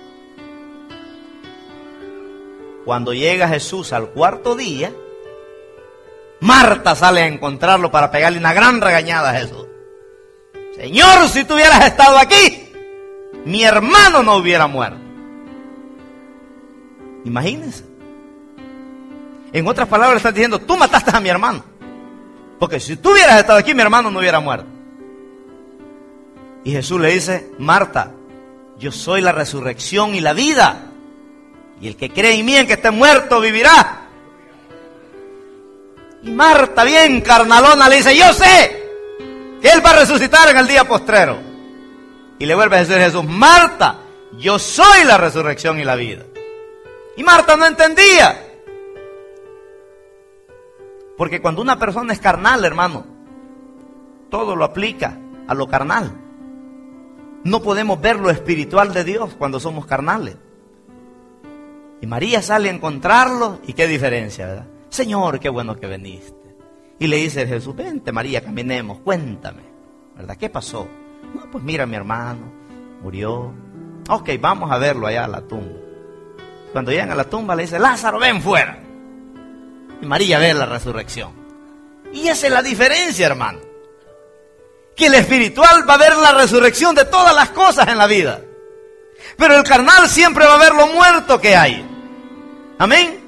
Cuando llega Jesús al cuarto día, Marta sale a encontrarlo para pegarle una gran regañada a Jesús. Señor, si tú hubieras estado aquí, mi hermano no hubiera muerto. Imagínense. En otras palabras, está diciendo, tú mataste a mi hermano. Porque si tú hubieras estado aquí, mi hermano no hubiera muerto. Y Jesús le dice, Marta, yo soy la resurrección y la vida. Y el que cree en mí, en que esté muerto, vivirá. Y Marta, bien carnalona, le dice, yo sé que Él va a resucitar en el día postrero. Y le vuelve a decir a Jesús, Marta, yo soy la resurrección y la vida. Y Marta no entendía. Porque cuando una persona es carnal, hermano, todo lo aplica a lo carnal. No podemos ver lo espiritual de Dios cuando somos carnales. Y María sale a encontrarlo, y qué diferencia, ¿verdad? Señor, qué bueno que viniste. Y le dice Jesús, vente María, caminemos, cuéntame, ¿verdad? ¿Qué pasó? No, pues mira, mi hermano murió. Ok, vamos a verlo allá a la tumba. Cuando llegan a la tumba le dice, Lázaro, ven fuera. Y María ve la resurrección. Y esa es la diferencia, hermano. Que el espiritual va a ver la resurrección de todas las cosas en la vida. Pero el carnal siempre va a ver lo muerto que hay. Amén.